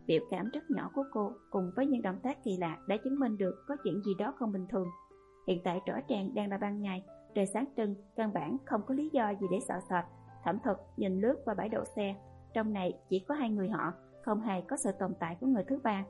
Speaker 1: Biểu cảm rất nhỏ của cô cùng với những động tác kỳ lạ đã chứng minh được có chuyện gì đó không bình thường. Hiện tại rõ ràng đang là ban ngày, trời sáng trưng, căn bản không có lý do gì để sợ sệt. Thẩm Thực nhìn lướt qua bãi đậu xe, trong này chỉ có hai người họ, không hề có sự tồn tại của người thứ ba.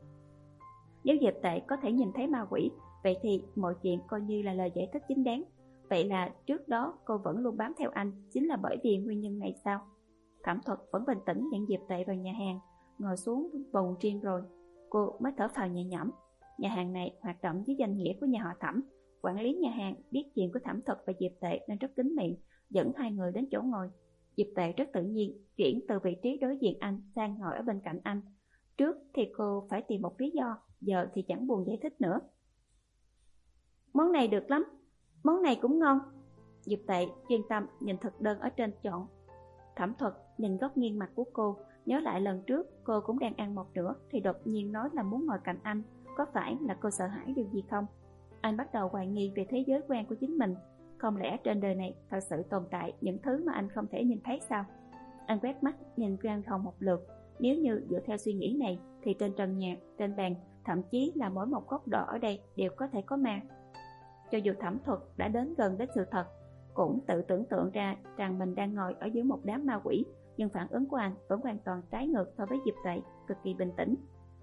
Speaker 1: Nếu Diệp Tệ có thể nhìn thấy ma quỷ, vậy thì mọi chuyện coi như là lời giải thích chính đáng. Vậy là trước đó cô vẫn luôn bám theo anh, chính là bởi vì nguyên nhân này sao? Thẩm Thuật vẫn bình tĩnh dẫn Diệp Tệ vào nhà hàng, ngồi xuống bồn riêng rồi cô mới thở phào nhẹ nhõm. Nhà hàng này hoạt động dưới danh nghĩa của nhà họ Thẩm. Quản lý nhà hàng biết chuyện của Thẩm Thuật và Diệp Tệ nên rất kín miệng, dẫn hai người đến chỗ ngồi. Diệp Tệ rất tự nhiên chuyển từ vị trí đối diện anh sang ngồi ở bên cạnh anh. Trước thì cô phải tìm một lý do, giờ thì chẳng buồn giải thích nữa. Món này được lắm, món này cũng ngon. Diệp Tệ chuyên tâm nhìn thực đơn ở trên chọn. Thẩm Thuật nhìn góc nghiêng mặt của cô, nhớ lại lần trước cô cũng đang ăn một nửa thì đột nhiên nói là muốn ngồi cạnh anh. Có phải là cô sợ hãi điều gì không? Anh bắt đầu hoài nghi về thế giới quan của chính mình. Không lẽ trên đời này thật sự tồn tại những thứ mà anh không thể nhìn thấy sao? Anh quét mắt nhìn gian phòng một lượt. Nếu như dựa theo suy nghĩ này thì trên trần nhà, trên bàn, thậm chí là mỗi một góc độ ở đây đều có thể có ma. Cho dù Thẩm Thuật đã đến gần đến sự thật, cũng tự tưởng tượng ra rằng mình đang ngồi ở dưới một đám ma quỷ, nhưng phản ứng của anh vẫn hoàn toàn trái ngược so với Diệp Tệ, cực kỳ bình tĩnh.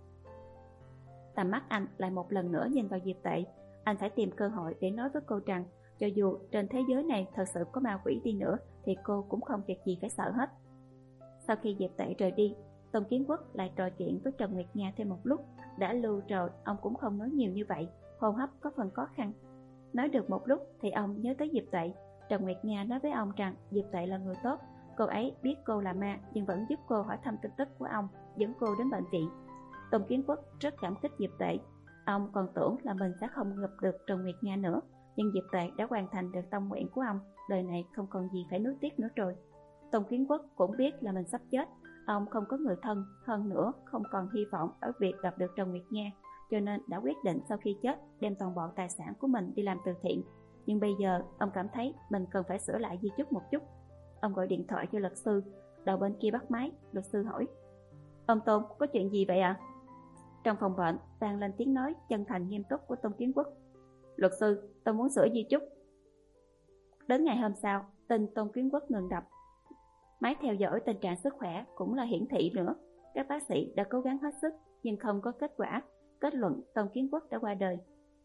Speaker 1: Tầm mắt anh lại một lần nữa nhìn vào Diệp Tệ. Anh phải tìm cơ hội để nói với cô rằng cho dù trên thế giới này thật sự có ma quỷ đi nữa thì cô cũng không việc gì phải sợ hết. Sau khi Diệp Tệ rời đi, Tôn Kiến Quốc lại trò chuyện với Trần Nguyệt Nga thêm một lúc. Đã lưu rồi, ông cũng không nói nhiều như vậy, hô hấp có phần khó khăn. Nói được một lúc thì ông nhớ tới Diệp Tệ. Trần Nguyệt Nga nói với ông rằng Diệp Tệ là người tốt, cô ấy biết cô là ma nhưng vẫn giúp cô hỏi thăm tin tức của ông, dẫn cô đến bệnh viện. Tôn Kiến Quốc rất cảm kích Diệp Tệ. Ông còn tưởng là mình sẽ không gặp được Trần Nguyệt Nga nữa, nhưng Diệp Tệ đã hoàn thành được tâm nguyện của ông, đời này không còn gì phải nuối tiếc nữa rồi. Tôn Kiến Quốc cũng biết là mình sắp chết, ông không có người thân, hơn nữa không còn hy vọng ở việc gặp được Trần Nguyệt Nga, cho nên đã quyết định sau khi chết đem toàn bộ tài sản của mình đi làm từ thiện. Nhưng bây giờ ông cảm thấy mình cần phải sửa lại di chúc một chút. Ông gọi điện thoại cho luật sư. Đầu bên kia bắt máy, luật sư hỏi: Ông Tôn, có chuyện gì vậy ạ? À? Trong phòng bệnh vang lên tiếng nói chân thành nghiêm túc của Tôn Kiến Quốc: Luật sư, tôi muốn sửa di chúc. Đến ngày hôm sau, tin Tôn Kiến Quốc ngừng đập. Máy theo dõi tình trạng sức khỏe cũng là hiển thị nữa. Các bác sĩ đã cố gắng hết sức nhưng không có kết quả, kết luận Tôn Kiến Quốc đã qua đời.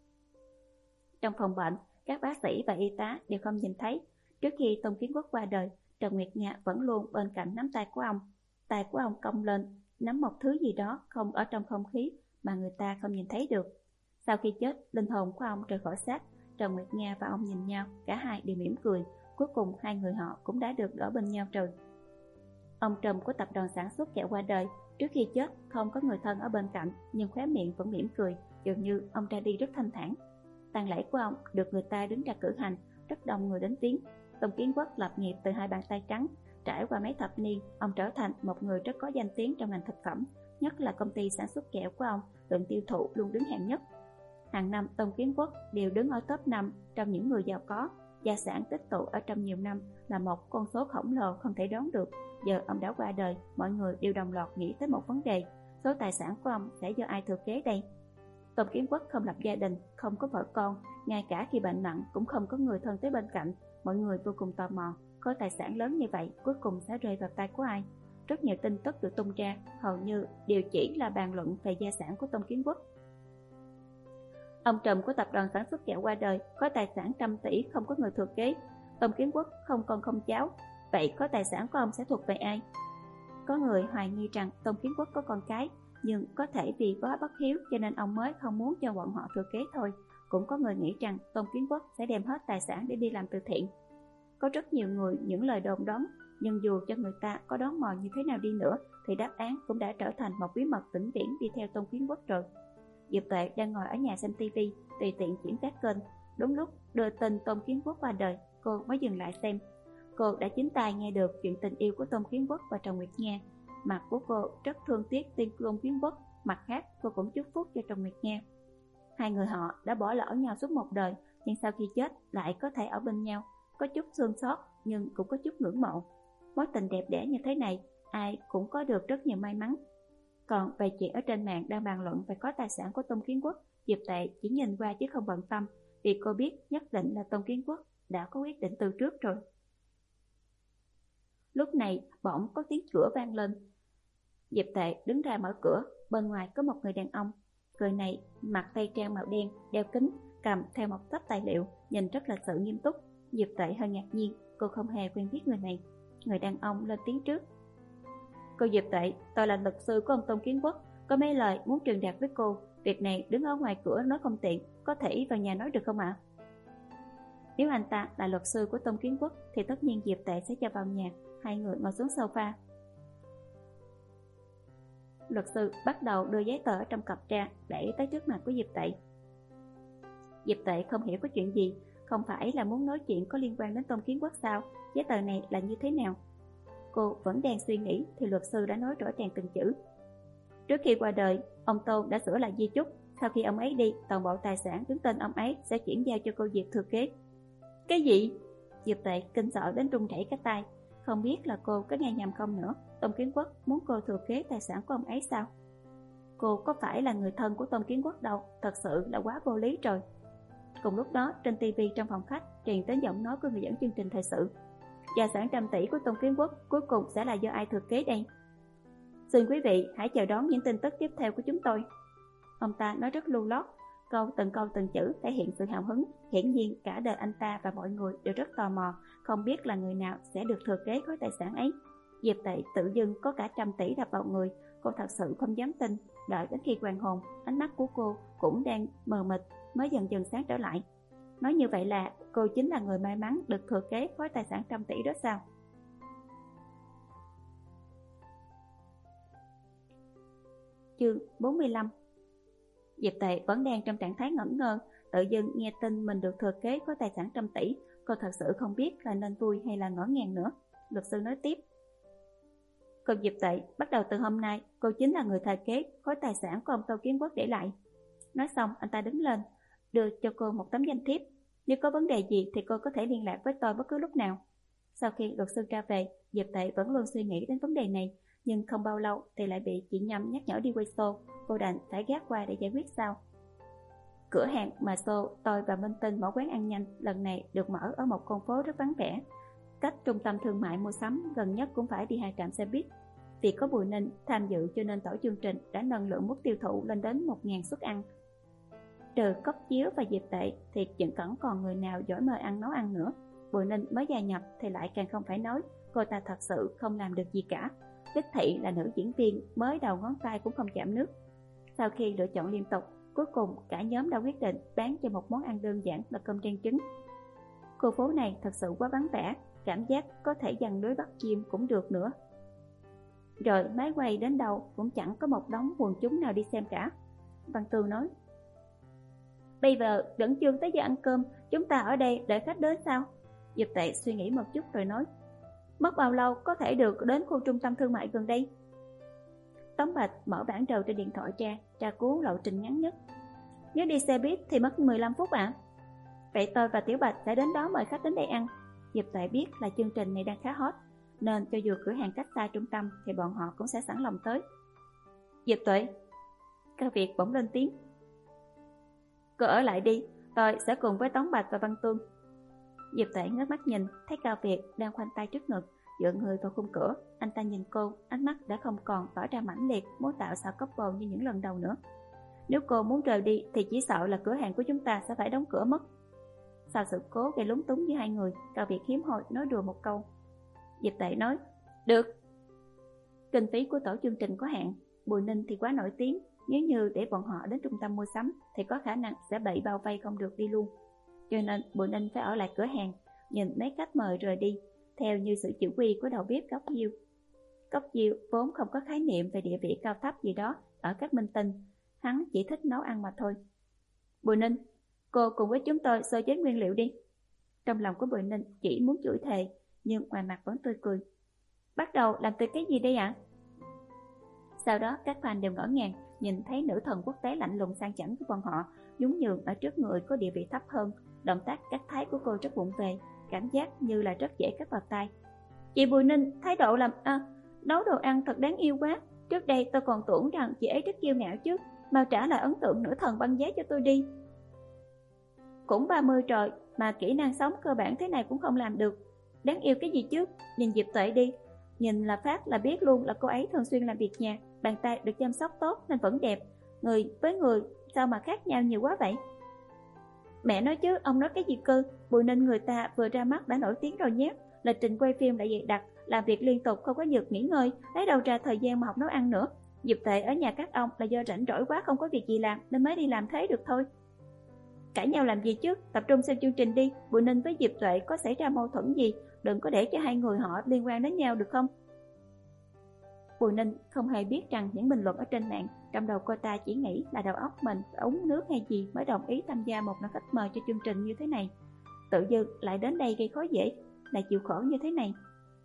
Speaker 1: Trong phòng bệnh, các bác sĩ và y tá đều không nhìn thấy. Trước khi Tôn Kiến Quốc qua đời, Trần Nguyệt Nga vẫn luôn bên cạnh nắm tay của ông. Tay của ông cong lên, nắm một thứ gì đó không ở trong không khí mà người ta không nhìn thấy được. Sau khi chết, linh hồn của ông rời khỏi xác. Trần Nguyệt Nga và ông nhìn nhau, cả hai đều mỉm cười. Cuối cùng hai người họ cũng đã được ở bên nhau rồi. Ông trùm của tập đoàn sản xuất kẹo qua đời. Trước khi chết không có người thân ở bên cạnh, nhưng khóe miệng vẫn mỉm cười, dường như ông ra đi rất thanh thản. Tang lễ của ông được người ta đứng ra cử hành, rất đông người đến viếng. Tôn Kiến Quốc lập nghiệp từ hai bàn tay trắng. Trải qua mấy thập niên, ông trở thành một người rất có danh tiếng trong ngành thực phẩm, nhất là công ty sản xuất kẹo của ông, lượng tiêu thụ luôn đứng hạng nhất. Hàng năm Tôn Kiến Quốc đều đứng ở top năm trong những người giàu có. Gia sản tích tụ ở trong nhiều năm là một con số khổng lồ không thể đoán được. Giờ ông đã qua đời, mọi người đều đồng loạt nghĩ tới một vấn đề: số tài sản của ông sẽ do ai thừa kế đây? Tôn Kiến Quốc không lập gia đình, không có vợ con, ngay cả khi bệnh nặng cũng không có người thân tới bên cạnh. Mọi người vô cùng tò mò, có tài sản lớn như vậy cuối cùng sẽ rơi vào tay của ai? Rất nhiều tin tức được tung ra, hầu như đều chỉ là bàn luận về gia sản của Tôn Kiến Quốc. Ông trùm của tập đoàn sản xuất kẹo qua đời, có tài sản trăm tỷ, không có người thừa kế. Tôn Kiến Quốc không con không cháu, vậy có tài sản của ông sẽ thuộc về ai? Có người hoài nghi rằng Tôn Kiến Quốc có con cái, nhưng có thể vì quá bất hiếu cho nên ông mới không muốn cho bọn họ thừa kế thôi. Cũng có người nghĩ rằng Tôn Kiến Quốc sẽ đem hết tài sản để đi làm từ thiện. Có rất nhiều người những lời đồn đoán, nhưng dù cho người ta có đoán mò như thế nào đi nữa thì đáp án cũng đã trở thành một bí mật vĩnh viễn đi theo Tôn Kiến Quốc rồi. Diệp Tuệ đang ngồi ở nhà xem tivi, tùy tiện chuyển các kênh. Đúng lúc đưa tin Tôn Kiến Quốc qua đời, cô mới dừng lại xem. Cô đã chính tai nghe được chuyện tình yêu của Tôn Kiến Quốc và Trần Nguyệt Nga. Mặt của cô rất thương tiếc tin Tôn Kiến Quốc, mặt khác cô cũng chúc phúc cho Trần Nguyệt Nga. Hai người họ đã bỏ lỡ nhau suốt một đời, nhưng sau khi chết lại có thể ở bên nhau, có chút thương xót nhưng cũng có chút ngưỡng mộ. Mối tình đẹp đẽ như thế này, ai cũng có được rất nhiều may mắn. Còn về chuyện ở trên mạng đang bàn luận về có tài sản của Tôn Kiến Quốc, Diệp Tệ chỉ nhìn qua chứ không bận tâm, vì cô biết nhất định là Tôn Kiến Quốc đã có quyết định từ trước rồi. Lúc này bỗng có tiếng cửa vang lên. Diệp Tệ đứng ra mở cửa, bên ngoài có một người đàn ông. Người này mặc tây trang màu đen, đeo kính, cầm theo một tách tài liệu, nhìn rất là sự nghiêm túc. Diệp Tệ hơi ngạc nhiên, cô không hề quen biết người này. Người đàn ông lên tiếng trước. Cô Diệp Tệ, tôi là luật sư của ông Tôn Kiến Quốc, có mấy lời muốn truyền đạt với cô. Việc này đứng ở ngoài cửa nói không tiện, có thể vào nhà nói được không ạ? Nếu anh ta là luật sư của Tôn Kiến Quốc thì tất nhiên Diệp Tệ sẽ cho vào nhà. Hai người ngồi xuống sofa. Luật sư bắt đầu đưa giấy tờ ở trong cặp ra, để tới trước mặt của Diệp Tệ. Diệp Tệ không hiểu có chuyện gì, không phải là muốn nói chuyện có liên quan đến Tôn Kiến Quốc sao? Giấy tờ này là như thế nào? Cô vẫn đang suy nghĩ thì luật sư đã nói rõ ràng từng chữ. Trước khi qua đời, ông Tôn đã sửa lại di chúc. Sau khi ông ấy đi, toàn bộ tài sản đứng tên ông ấy sẽ chuyển giao cho cô Diệp thừa kế. Cái gì? Diệp Tệ kinh sợ đến run rẩy cái tay. Không biết là cô có nghe nhầm không nữa. Tôn Kiến Quốc muốn cô thừa kế tài sản của ông ấy sao? Cô có phải là người thân của Tôn Kiến Quốc đâu, thật sự là quá vô lý rồi. Cùng lúc đó, trên tivi trong phòng khách truyền đến giọng nói của người dẫn chương trình thời sự. Gia sản trăm tỷ của Tôn Kiến Quốc cuối cùng sẽ là do ai thừa kế đây? Xin quý vị hãy chờ đón những tin tức tiếp theo của chúng tôi. Ông ta nói rất lưu lót, câu từng câu từng chữ thể hiện sự hào hứng. Hiển nhiên cả đời anh ta và mọi người đều rất tò mò, không biết là người nào sẽ được thừa kế khối tài sản ấy. Diệp Tệ tự dưng có cả trăm tỷ đập vào người, cô thật sự không dám tin. Đợi đến khi hoàn hồn, ánh mắt của cô cũng đang mờ mịt mới dần dần sáng trở lại. Nói như vậy là cô chính là người may mắn được thừa kế khối tài sản trăm tỷ đó sao? Chương bốn mươi lăm. Diệp Tệ vẫn đang trong trạng thái ngẩn ngơ, tự dưng nghe tin mình được thừa kế khối tài sản trăm tỷ, cô thật sự không biết là nên vui hay là ngỡ ngàng nữa. Luật sư nói tiếp. Cô Diệp Tệ, bắt đầu từ hôm nay, cô chính là người thừa kế khối tài sản của ông Tôn Kiến Quốc để lại. Nói xong, anh ta đứng lên, đưa cho cô một tấm danh thiếp. Nếu có vấn đề gì thì cô có thể liên lạc với tôi bất cứ lúc nào. Sau khi luật sư ra về, Diệp Tệ vẫn luôn suy nghĩ đến vấn đề này, nhưng không bao lâu thì lại bị chị Nhâm nhắc nhở đi quay show. Cô đành phải gác qua để giải quyết sau. Cửa hàng mà show tôi và Minh Tinh mở quán ăn nhanh lần này được mở ở một con phố rất vắng vẻ, cách trung tâm thương mại mua sắm gần nhất cũng phải đi hai trạm xe buýt. Vì có Bùi Ninh tham dự cho nên tổ chương trình đã nâng lượng mức tiêu thụ lên đến một nghìn suất ăn. Trừ Cốc Chiếu và Diệp Tệ thì chẳng cẩn còn người nào giỏi mời ăn nấu ăn nữa. Bùi Ninh mới gia nhập thì lại càng không phải nói, cô ta thật sự không làm được gì cả. Đích thị là nữ diễn viên mới đầu ngón tay cũng không chạm nước. Sau khi lựa chọn liên tục, cuối cùng cả nhóm đã quyết định bán cho một món ăn đơn giản là cơm rang trứng. Khu phố này thật sự quá vắng vẻ, cảm giác có thể dằn lưới bắt chim cũng được nữa. Rồi máy quay đến đâu cũng chẳng có một đống quần chúng nào đi xem cả. Văn Tường nói, bây giờ vẫn chưa tới giờ ăn cơm, chúng ta ở đây đợi khách đến sao? Diệp Tệ suy nghĩ một chút rồi nói, mất bao lâu có thể được đến khu trung tâm thương mại gần đây? Tống Bạch mở bản đồ trên điện thoại ra, tra cứu lộ trình ngắn nhất. Nếu đi xe buýt thì mất mười lăm phút ạ. À? Vậy tôi và Tiểu Bạch sẽ đến đó mời khách đến đây ăn. Diệp Tệ biết là chương trình này đang khá hot, nên cho dù cửa hàng cách xa trung tâm thì bọn họ cũng sẽ sẵn lòng tới. Diệp Tệ, Cao Việt bỗng lên tiếng. Cô ở lại đi, tôi sẽ cùng với Tống Bạch và Văn Tương. Diệp Tệ ngước mắt nhìn, thấy Cao Việt đang khoanh tay trước ngực, dựa người vào khung cửa. Anh ta nhìn cô, ánh mắt đã không còn tỏ ra mãnh liệt, muốn tạo xào couple như những lần đầu nữa. Nếu cô muốn rời đi thì chỉ sợ là cửa hàng của chúng ta sẽ phải đóng cửa mất. Sau sự cố gây lúng túng với hai người, Cao Việt hiếm hoi nói đùa một câu. Diệp Tệ nói, được. Kinh phí của tổ chương trình có hạn, Bùi Ninh thì quá nổi tiếng, nếu như để bọn họ đến trung tâm mua sắm thì có khả năng sẽ bị bao vây không được đi luôn. Cho nên Bùi Ninh phải ở lại cửa hàng, nhìn mấy khách mời rời đi, theo như sự chỉ huy của đầu bếp Cốc Diêu. Cốc Diêu vốn không có khái niệm về địa vị cao thấp gì đó ở các minh tinh, hắn chỉ thích nấu ăn mà thôi. Bùi Ninh, cô cùng với chúng tôi sơ chế nguyên liệu đi. Trong lòng của Bùi Ninh chỉ muốn chửi thề, nhưng ngoài mặt vẫn tươi cười. Bắt đầu làm từ cái gì đây ạ? Sau đó các fan đều ngỡ ngàng, nhìn thấy nữ thần quốc tế lạnh lùng sang chảnh của bọn họ, nhún nhường ở trước người có địa vị thấp hơn. Động tác cắt thái của cô rất vụng về, cảm giác như là rất dễ cắt vào tay. Chị Bùi Ninh, thái độ làm à, nấu đồ ăn thật đáng yêu quá, Trước đây tôi còn tưởng rằng chị ấy rất kiêu ngạo chứ, mau trả lại ấn tượng nữ thần băng giá cho tôi đi. Cũng ba mươi rồi mà kỹ năng sống cơ bản thế này cũng không làm được. Đáng yêu cái gì chứ, nhìn Diệp Tuệ đi, nhìn là phát là biết luôn là cô ấy thường xuyên làm việc nhà, bàn tay được chăm sóc tốt nên vẫn đẹp. Người với người sao mà khác nhau nhiều quá vậy? Mẹ nói chứ, ông nói cái gì cơ? Bùi Ninh người ta vừa ra mắt đã nổi tiếng rồi nhé. Lịch trình quay phim lại dày đặc, làm việc liên tục không có nhược nghỉ ngơi, lấy đâu ra thời gian mà học nấu ăn nữa. Diệp Tuệ ở nhà các ông là do rảnh rỗi quá không có việc gì làm nên mới đi làm thế được thôi. Cãi nhau làm gì chứ, tập trung xem chương trình đi. Bùi Ninh với Diệp Tuệ có xảy ra mâu thuẫn gì, đừng có để cho hai người họ liên quan đến nhau được không? Bùi Ninh không hề biết rằng những bình luận ở trên mạng, trong đầu cô ta chỉ nghĩ là đầu óc mình uống nước hay gì mới đồng ý tham gia một lần khách mời cho chương trình như thế này. Tự dưng lại đến đây gây khó dễ, lại chịu khổ như thế này.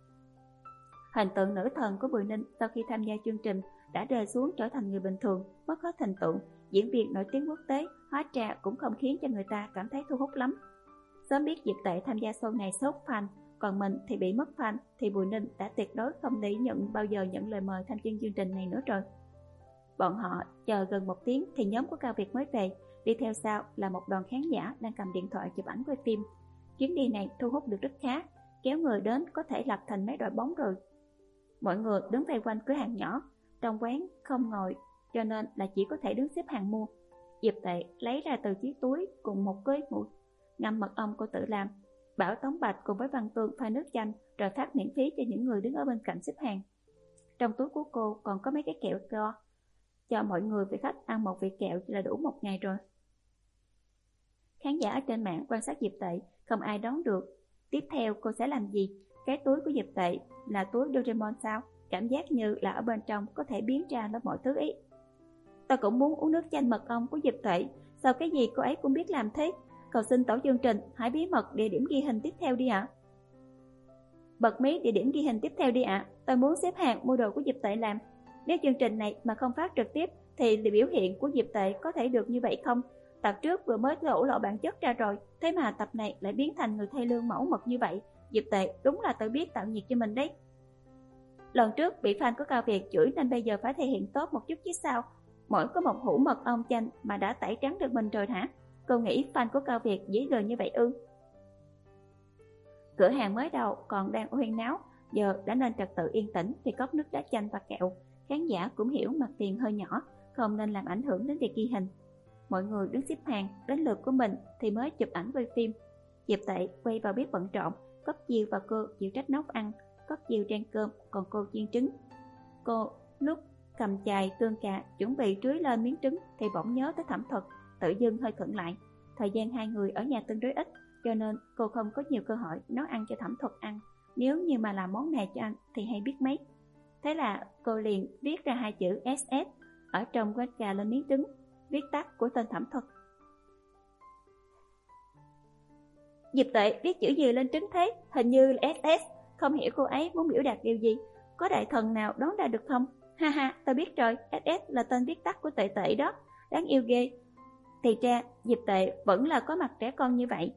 Speaker 1: Hình tượng nữ thần của Bùi Ninh sau khi tham gia chương trình đã rơi xuống trở thành người bình thường, mất hết hình tượng diễn viên nổi tiếng quốc tế, hóa ra cũng không khiến cho người ta cảm thấy thu hút lắm. Sớm biết Diệp Tuệ tham gia show này sốt fan, còn mình thì bị mất fan, thì Bùi Ninh đã tuyệt đối không để nhận bao giờ nhận lời mời tham gia chương trình này nữa rồi. Bọn họ chờ gần một tiếng thì nhóm của Cao Việt mới về, đi theo sau là một đoàn khán giả đang cầm điện thoại chụp ảnh quay phim. Chuyến đi này thu hút được rất khá, kéo người đến có thể lập thành mấy đội bóng rồi. Mọi người đứng vây quanh cửa hàng nhỏ, trong quán không ngồi cho nên là chỉ có thể đứng xếp hàng mua. Diệp Tuệ lấy ra từ chiếc túi cùng một cái mũi ngâm mật ong cô tự làm, bảo Tống Bạch cùng với Văn Tương pha nước chanh rồi phát miễn phí cho những người đứng ở bên cạnh xếp hàng. Trong túi của cô còn có mấy cái kẹo co, cho mọi người vị khách ăn một vị kẹo là đủ một ngày rồi. Khán giả ở trên mạng quan sát Diệp Tuệ, không ai đoán được tiếp theo cô sẽ làm gì. Cái túi của Diệp Tuệ là túi Doraemon sao? Cảm giác như là ở bên trong có thể biến ra nó mọi thứ ý. Tôi cũng muốn uống nước chanh mật ong của Diệp Tuệ, sao cái gì cô ấy cũng biết làm thế? Cầu xin tổ chương trình hãy bí mật địa điểm ghi hình tiếp theo đi ạ. À? Bật mí địa điểm ghi hình tiếp theo đi ạ. À. Tôi muốn xếp hàng mua đồ của Diệp Tuệ làm. Nếu chương trình này mà không phát trực tiếp thì biểu hiện của Diệp Tuệ có thể được như vậy không? Tập trước vừa mới đổ lộ bản chất ra rồi, thế mà tập này lại biến thành người thay lương mẫu mực như vậy. Diệp Tuệ đúng là tự biết tạo nhiệt cho mình đấy. Lần trước bị fan của Cao Việt chửi nên bây giờ phải thể hiện tốt một chút chứ sao? Mỗi có một hũ mật ong chanh mà đã tẩy trắng được mình rồi hả? Cô nghĩ fan của Cao Việt dễ gờ như vậy ư? Cửa hàng mới đầu còn đang huyên náo, giờ đã nên trật tự yên tĩnh vì cốc nước đá chanh và kẹo. Khán giả cũng hiểu mặt tiền hơi nhỏ, không nên làm ảnh hưởng đến việc ghi hình. Mọi người đứng xếp hàng, đến lượt của mình thì mới chụp ảnh quay phim. Diệp Tuệ quay vào bếp bận rộn, Cốc Diêu và cô chịu trách nấu ăn, Cốc Diêu rang cơm, còn cô chiên trứng. Cô lúc cầm chài tương cà chuẩn bị trưới lên miếng trứng thì bỗng nhớ tới Thẩm Thuật, tự dưng hơi khựng lại. Thời gian hai người ở nhà tương đối ít, cho nên cô không có nhiều cơ hội nấu ăn cho Thẩm Thuật ăn. Nếu như mà làm món này cho anh thì hay biết mấy. Thế là cô liền viết ra hai chữ ét ét ở trong quét cà lên miếng trứng, viết tắt của tên Thẩm Thuật. Diệp Tuệ viết chữ gì lên trứng thế? Hình như là ét ét. Không hiểu cô ấy muốn biểu đạt điều gì. Có đại thần nào đoán ra được không? Ha ha, tôi biết rồi, ét ét là tên viết tắt của Tuệ Tuệ đó. Đáng yêu ghê. Thì ra Diệp Tuệ vẫn là có mặt trẻ con như vậy.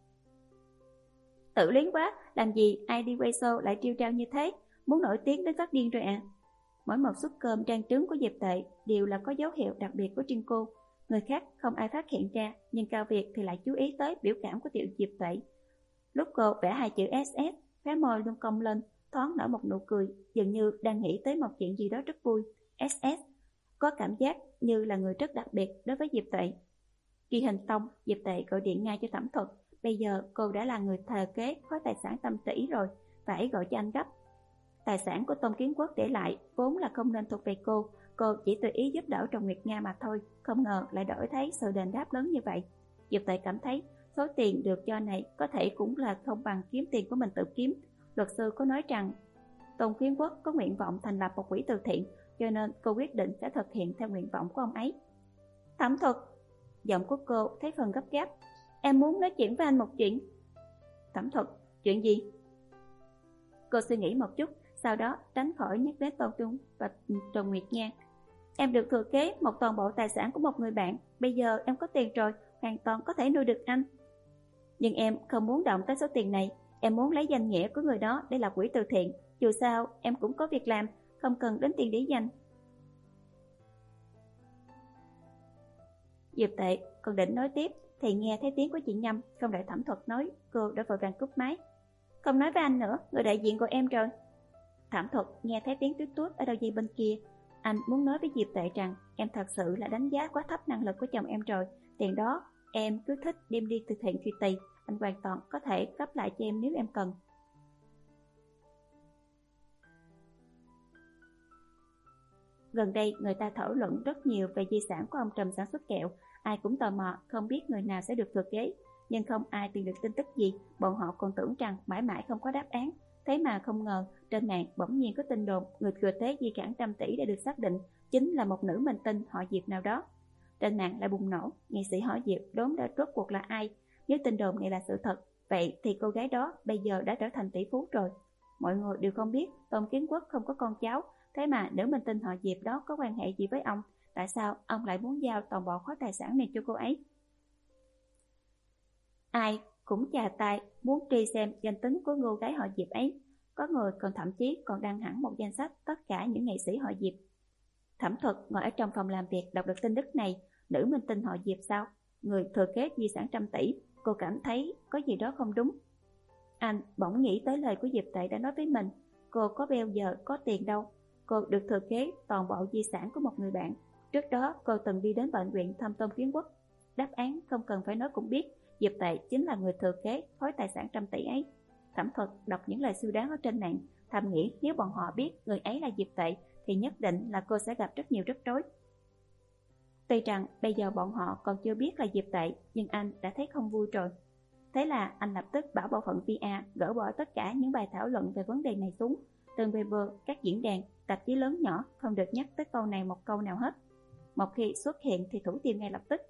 Speaker 1: Tự luyến quá, làm gì ai đi quay show lại trêu trao như thế, muốn nổi tiếng đến phát điên rồi à. Mỗi một suất cơm rang trứng của Diệp Tuệ đều là có dấu hiệu đặc biệt của riêng cô. Người khác không ai phát hiện ra, nhưng Cao Việt thì lại chú ý tới biểu cảm của tiểu Diệp Tuệ. Lúc cô vẽ hai chữ ét ét, khóe môi luôn cong lên, thoáng nở một nụ cười, dường như đang nghĩ tới một chuyện gì đó rất vui. ét ét có cảm giác như là người rất đặc biệt đối với Diệp Tuệ. Ghi hình xong, Diệp Tuệ gọi điện ngay cho Thẩm Thuật. Bây giờ cô đã là người thừa kế khối tài sản trăm tỷ rồi, phải gọi cho anh gấp. Tài sản của Tôn Kiến Quốc để lại vốn là không nên thuộc về cô, cô chỉ tùy ý giúp đỡ Trần Nguyệt Nga mà thôi, không ngờ lại đổi thấy sự đền đáp lớn như vậy. Diệp Tuệ cảm thấy số tiền được cho này có thể cũng là không bằng kiếm tiền của mình tự kiếm. Luật sư có nói rằng Tôn Kiến Quốc có nguyện vọng thành lập một quỹ từ thiện, cho nên cô quyết định sẽ thực hiện theo nguyện vọng của ông ấy. Thẩm Thuật, giọng của cô thấy phần gấp gáp. Em muốn nói chuyện với anh một chuyện. Thẩm Thuật, chuyện gì? Cô suy nghĩ một chút, sau đó tránh khỏi nhắc đến Tôn Trung và Trần Nguyệt Nga. Em được thừa kế một toàn bộ tài sản của một người bạn. Bây giờ em có tiền rồi, hoàn toàn có thể nuôi được anh. Nhưng em không muốn động tới số tiền này. Em muốn lấy danh nghĩa của người đó để lập quỹ từ thiện. Dù sao em cũng có việc làm, không cần đến tiền để dành. Diệp Tệ còn định nói tiếp thì nghe thấy tiếng của chị Nhâm, không đợi Thẩm Thuật nói, cô đã vội vàng cúp máy. Không nói với anh nữa, người đại diện của em rồi. Thẩm Thuật nghe thấy tiếng tuyết tuốt ở đầu dây bên kia. Anh muốn nói với Diệp Tệ rằng em thật sự là đánh giá quá thấp năng lực của chồng em rồi. Tiền đó em cứ thích đem đi từ thiện truy tì, anh hoàn toàn có thể cấp lại cho em nếu em cần. Gần đây người ta thảo luận rất nhiều về di sản của ông Trùm sản xuất kẹo. Ai cũng tò mò không biết người nào sẽ được thừa kế, nhưng không ai tìm được tin tức gì. Bọn họ còn tưởng rằng mãi mãi không có đáp án. Thế mà không ngờ trên mạng bỗng nhiên có tin đồn người thừa kế di sản trăm tỷ đã được xác định chính là một nữ minh tinh họ Diệp nào đó. Trên mạng lại bùng nổ, nghệ sĩ họ Diệp đốn đã rốt cuộc là ai. Nếu tin đồn này là sự thật, vậy thì cô gái đó bây giờ đã trở thành tỷ phú rồi. Mọi người đều không biết Tôn Kiến Quốc không có con cháu, thế mà nữ minh tinh họ Diệp đó có quan hệ gì với ông? Tại sao ông lại muốn giao toàn bộ khối tài sản này cho cô ấy? Ai cũng chà tay muốn truy xem danh tính của cô gái họ Diệp ấy. Có người còn thậm chí còn đăng hẳn một danh sách tất cả những nghệ sĩ họ Diệp. Thẩm Thuật ngồi ở trong phòng làm việc đọc được tin tức này. Nữ minh tinh họ Diệp sao? Người thừa kế di sản trăm tỷ. Cô cảm thấy có gì đó không đúng. Anh bỗng nghĩ tới lời của Diệp Tệ đã nói với mình. Cô có bao giờ có tiền đâu. Cô được thừa kế toàn bộ di sản của một người bạn. Trước đó cô từng đi đến bệnh viện thăm Tôn Kiến Quốc. Đáp án không cần phải nói cũng biết, Diệp Tệ chính là người thừa kế khối tài sản trăm tỷ ấy. Thẩm Thuật đọc những lời suy đoán ở trên mạng, thầm nghĩ nếu bọn họ biết người ấy là Diệp Tệ thì nhất định là cô sẽ gặp rất nhiều rắc rối. Tuy rằng bây giờ bọn họ còn chưa biết là Diệp Tệ, nhưng anh đã thấy không vui rồi. Thế là anh lập tức bảo bộ phận pê e gỡ bỏ tất cả những bài thảo luận về vấn đề này xuống. Từ Weibo, các diễn đàn, tạp chí lớn nhỏ không được nhắc tới câu này một câu nào hết. Một khi xuất hiện thì thủ tiêu ngay lập tức.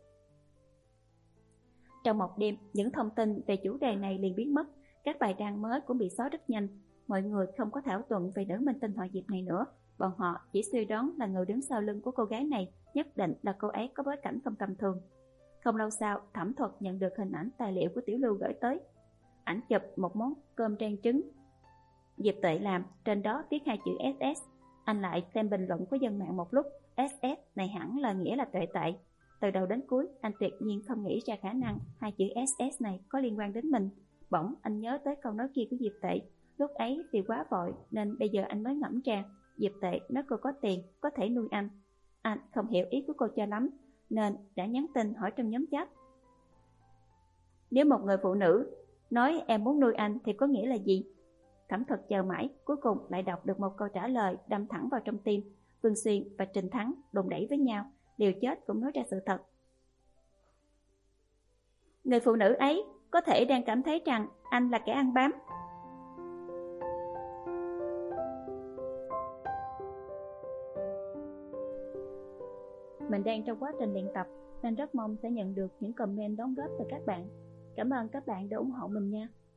Speaker 1: Trong một đêm, những thông tin về chủ đề này liền biến mất. Các bài đăng mới cũng bị xóa rất nhanh. Mọi người không có thảo luận về nữ minh tinh họ Diệp này nữa. Bọn họ chỉ suy đoán là người đứng sau lưng của cô gái này nhất định là cô ấy có bối cảnh không tầm thường. Không lâu sau, Thẩm Thuật nhận được hình ảnh tài liệu của Tiểu Lưu gửi tới. Ảnh chụp một món cơm rang trứng Diệp Tệ làm, trên đó viết hai chữ ét ét. Anh lại xem bình luận của dân mạng một lúc. ét ét này hẳn là nghĩa là tệ tệ. Từ đầu đến cuối, anh tuyệt nhiên không nghĩ ra khả năng hai chữ ét ét này có liên quan đến mình. Bỗng anh nhớ tới câu nói kia của Diệp Tệ. Lúc ấy vì quá vội nên bây giờ anh mới ngẫm ra. Diệp Tệ nói cô có tiền, có thể nuôi anh. Anh không hiểu ý của cô cho lắm, nên đã nhắn tin hỏi trong nhóm chat. Nếu một người phụ nữ nói em muốn nuôi anh thì có nghĩa là gì? Thẩm Thuật chờ mãi, cuối cùng lại đọc được một câu trả lời đâm thẳng vào trong tim. Vương Xuyên và Trình Thắng đồn đẩy với nhau, liều chết cũng nói ra sự thật. Người phụ nữ ấy có thể đang cảm thấy rằng anh là kẻ ăn bám. Mình đang trong quá trình luyện tập nên rất mong sẽ nhận được những comment đóng góp từ các bạn. Cảm ơn các bạn đã ủng hộ mình nha.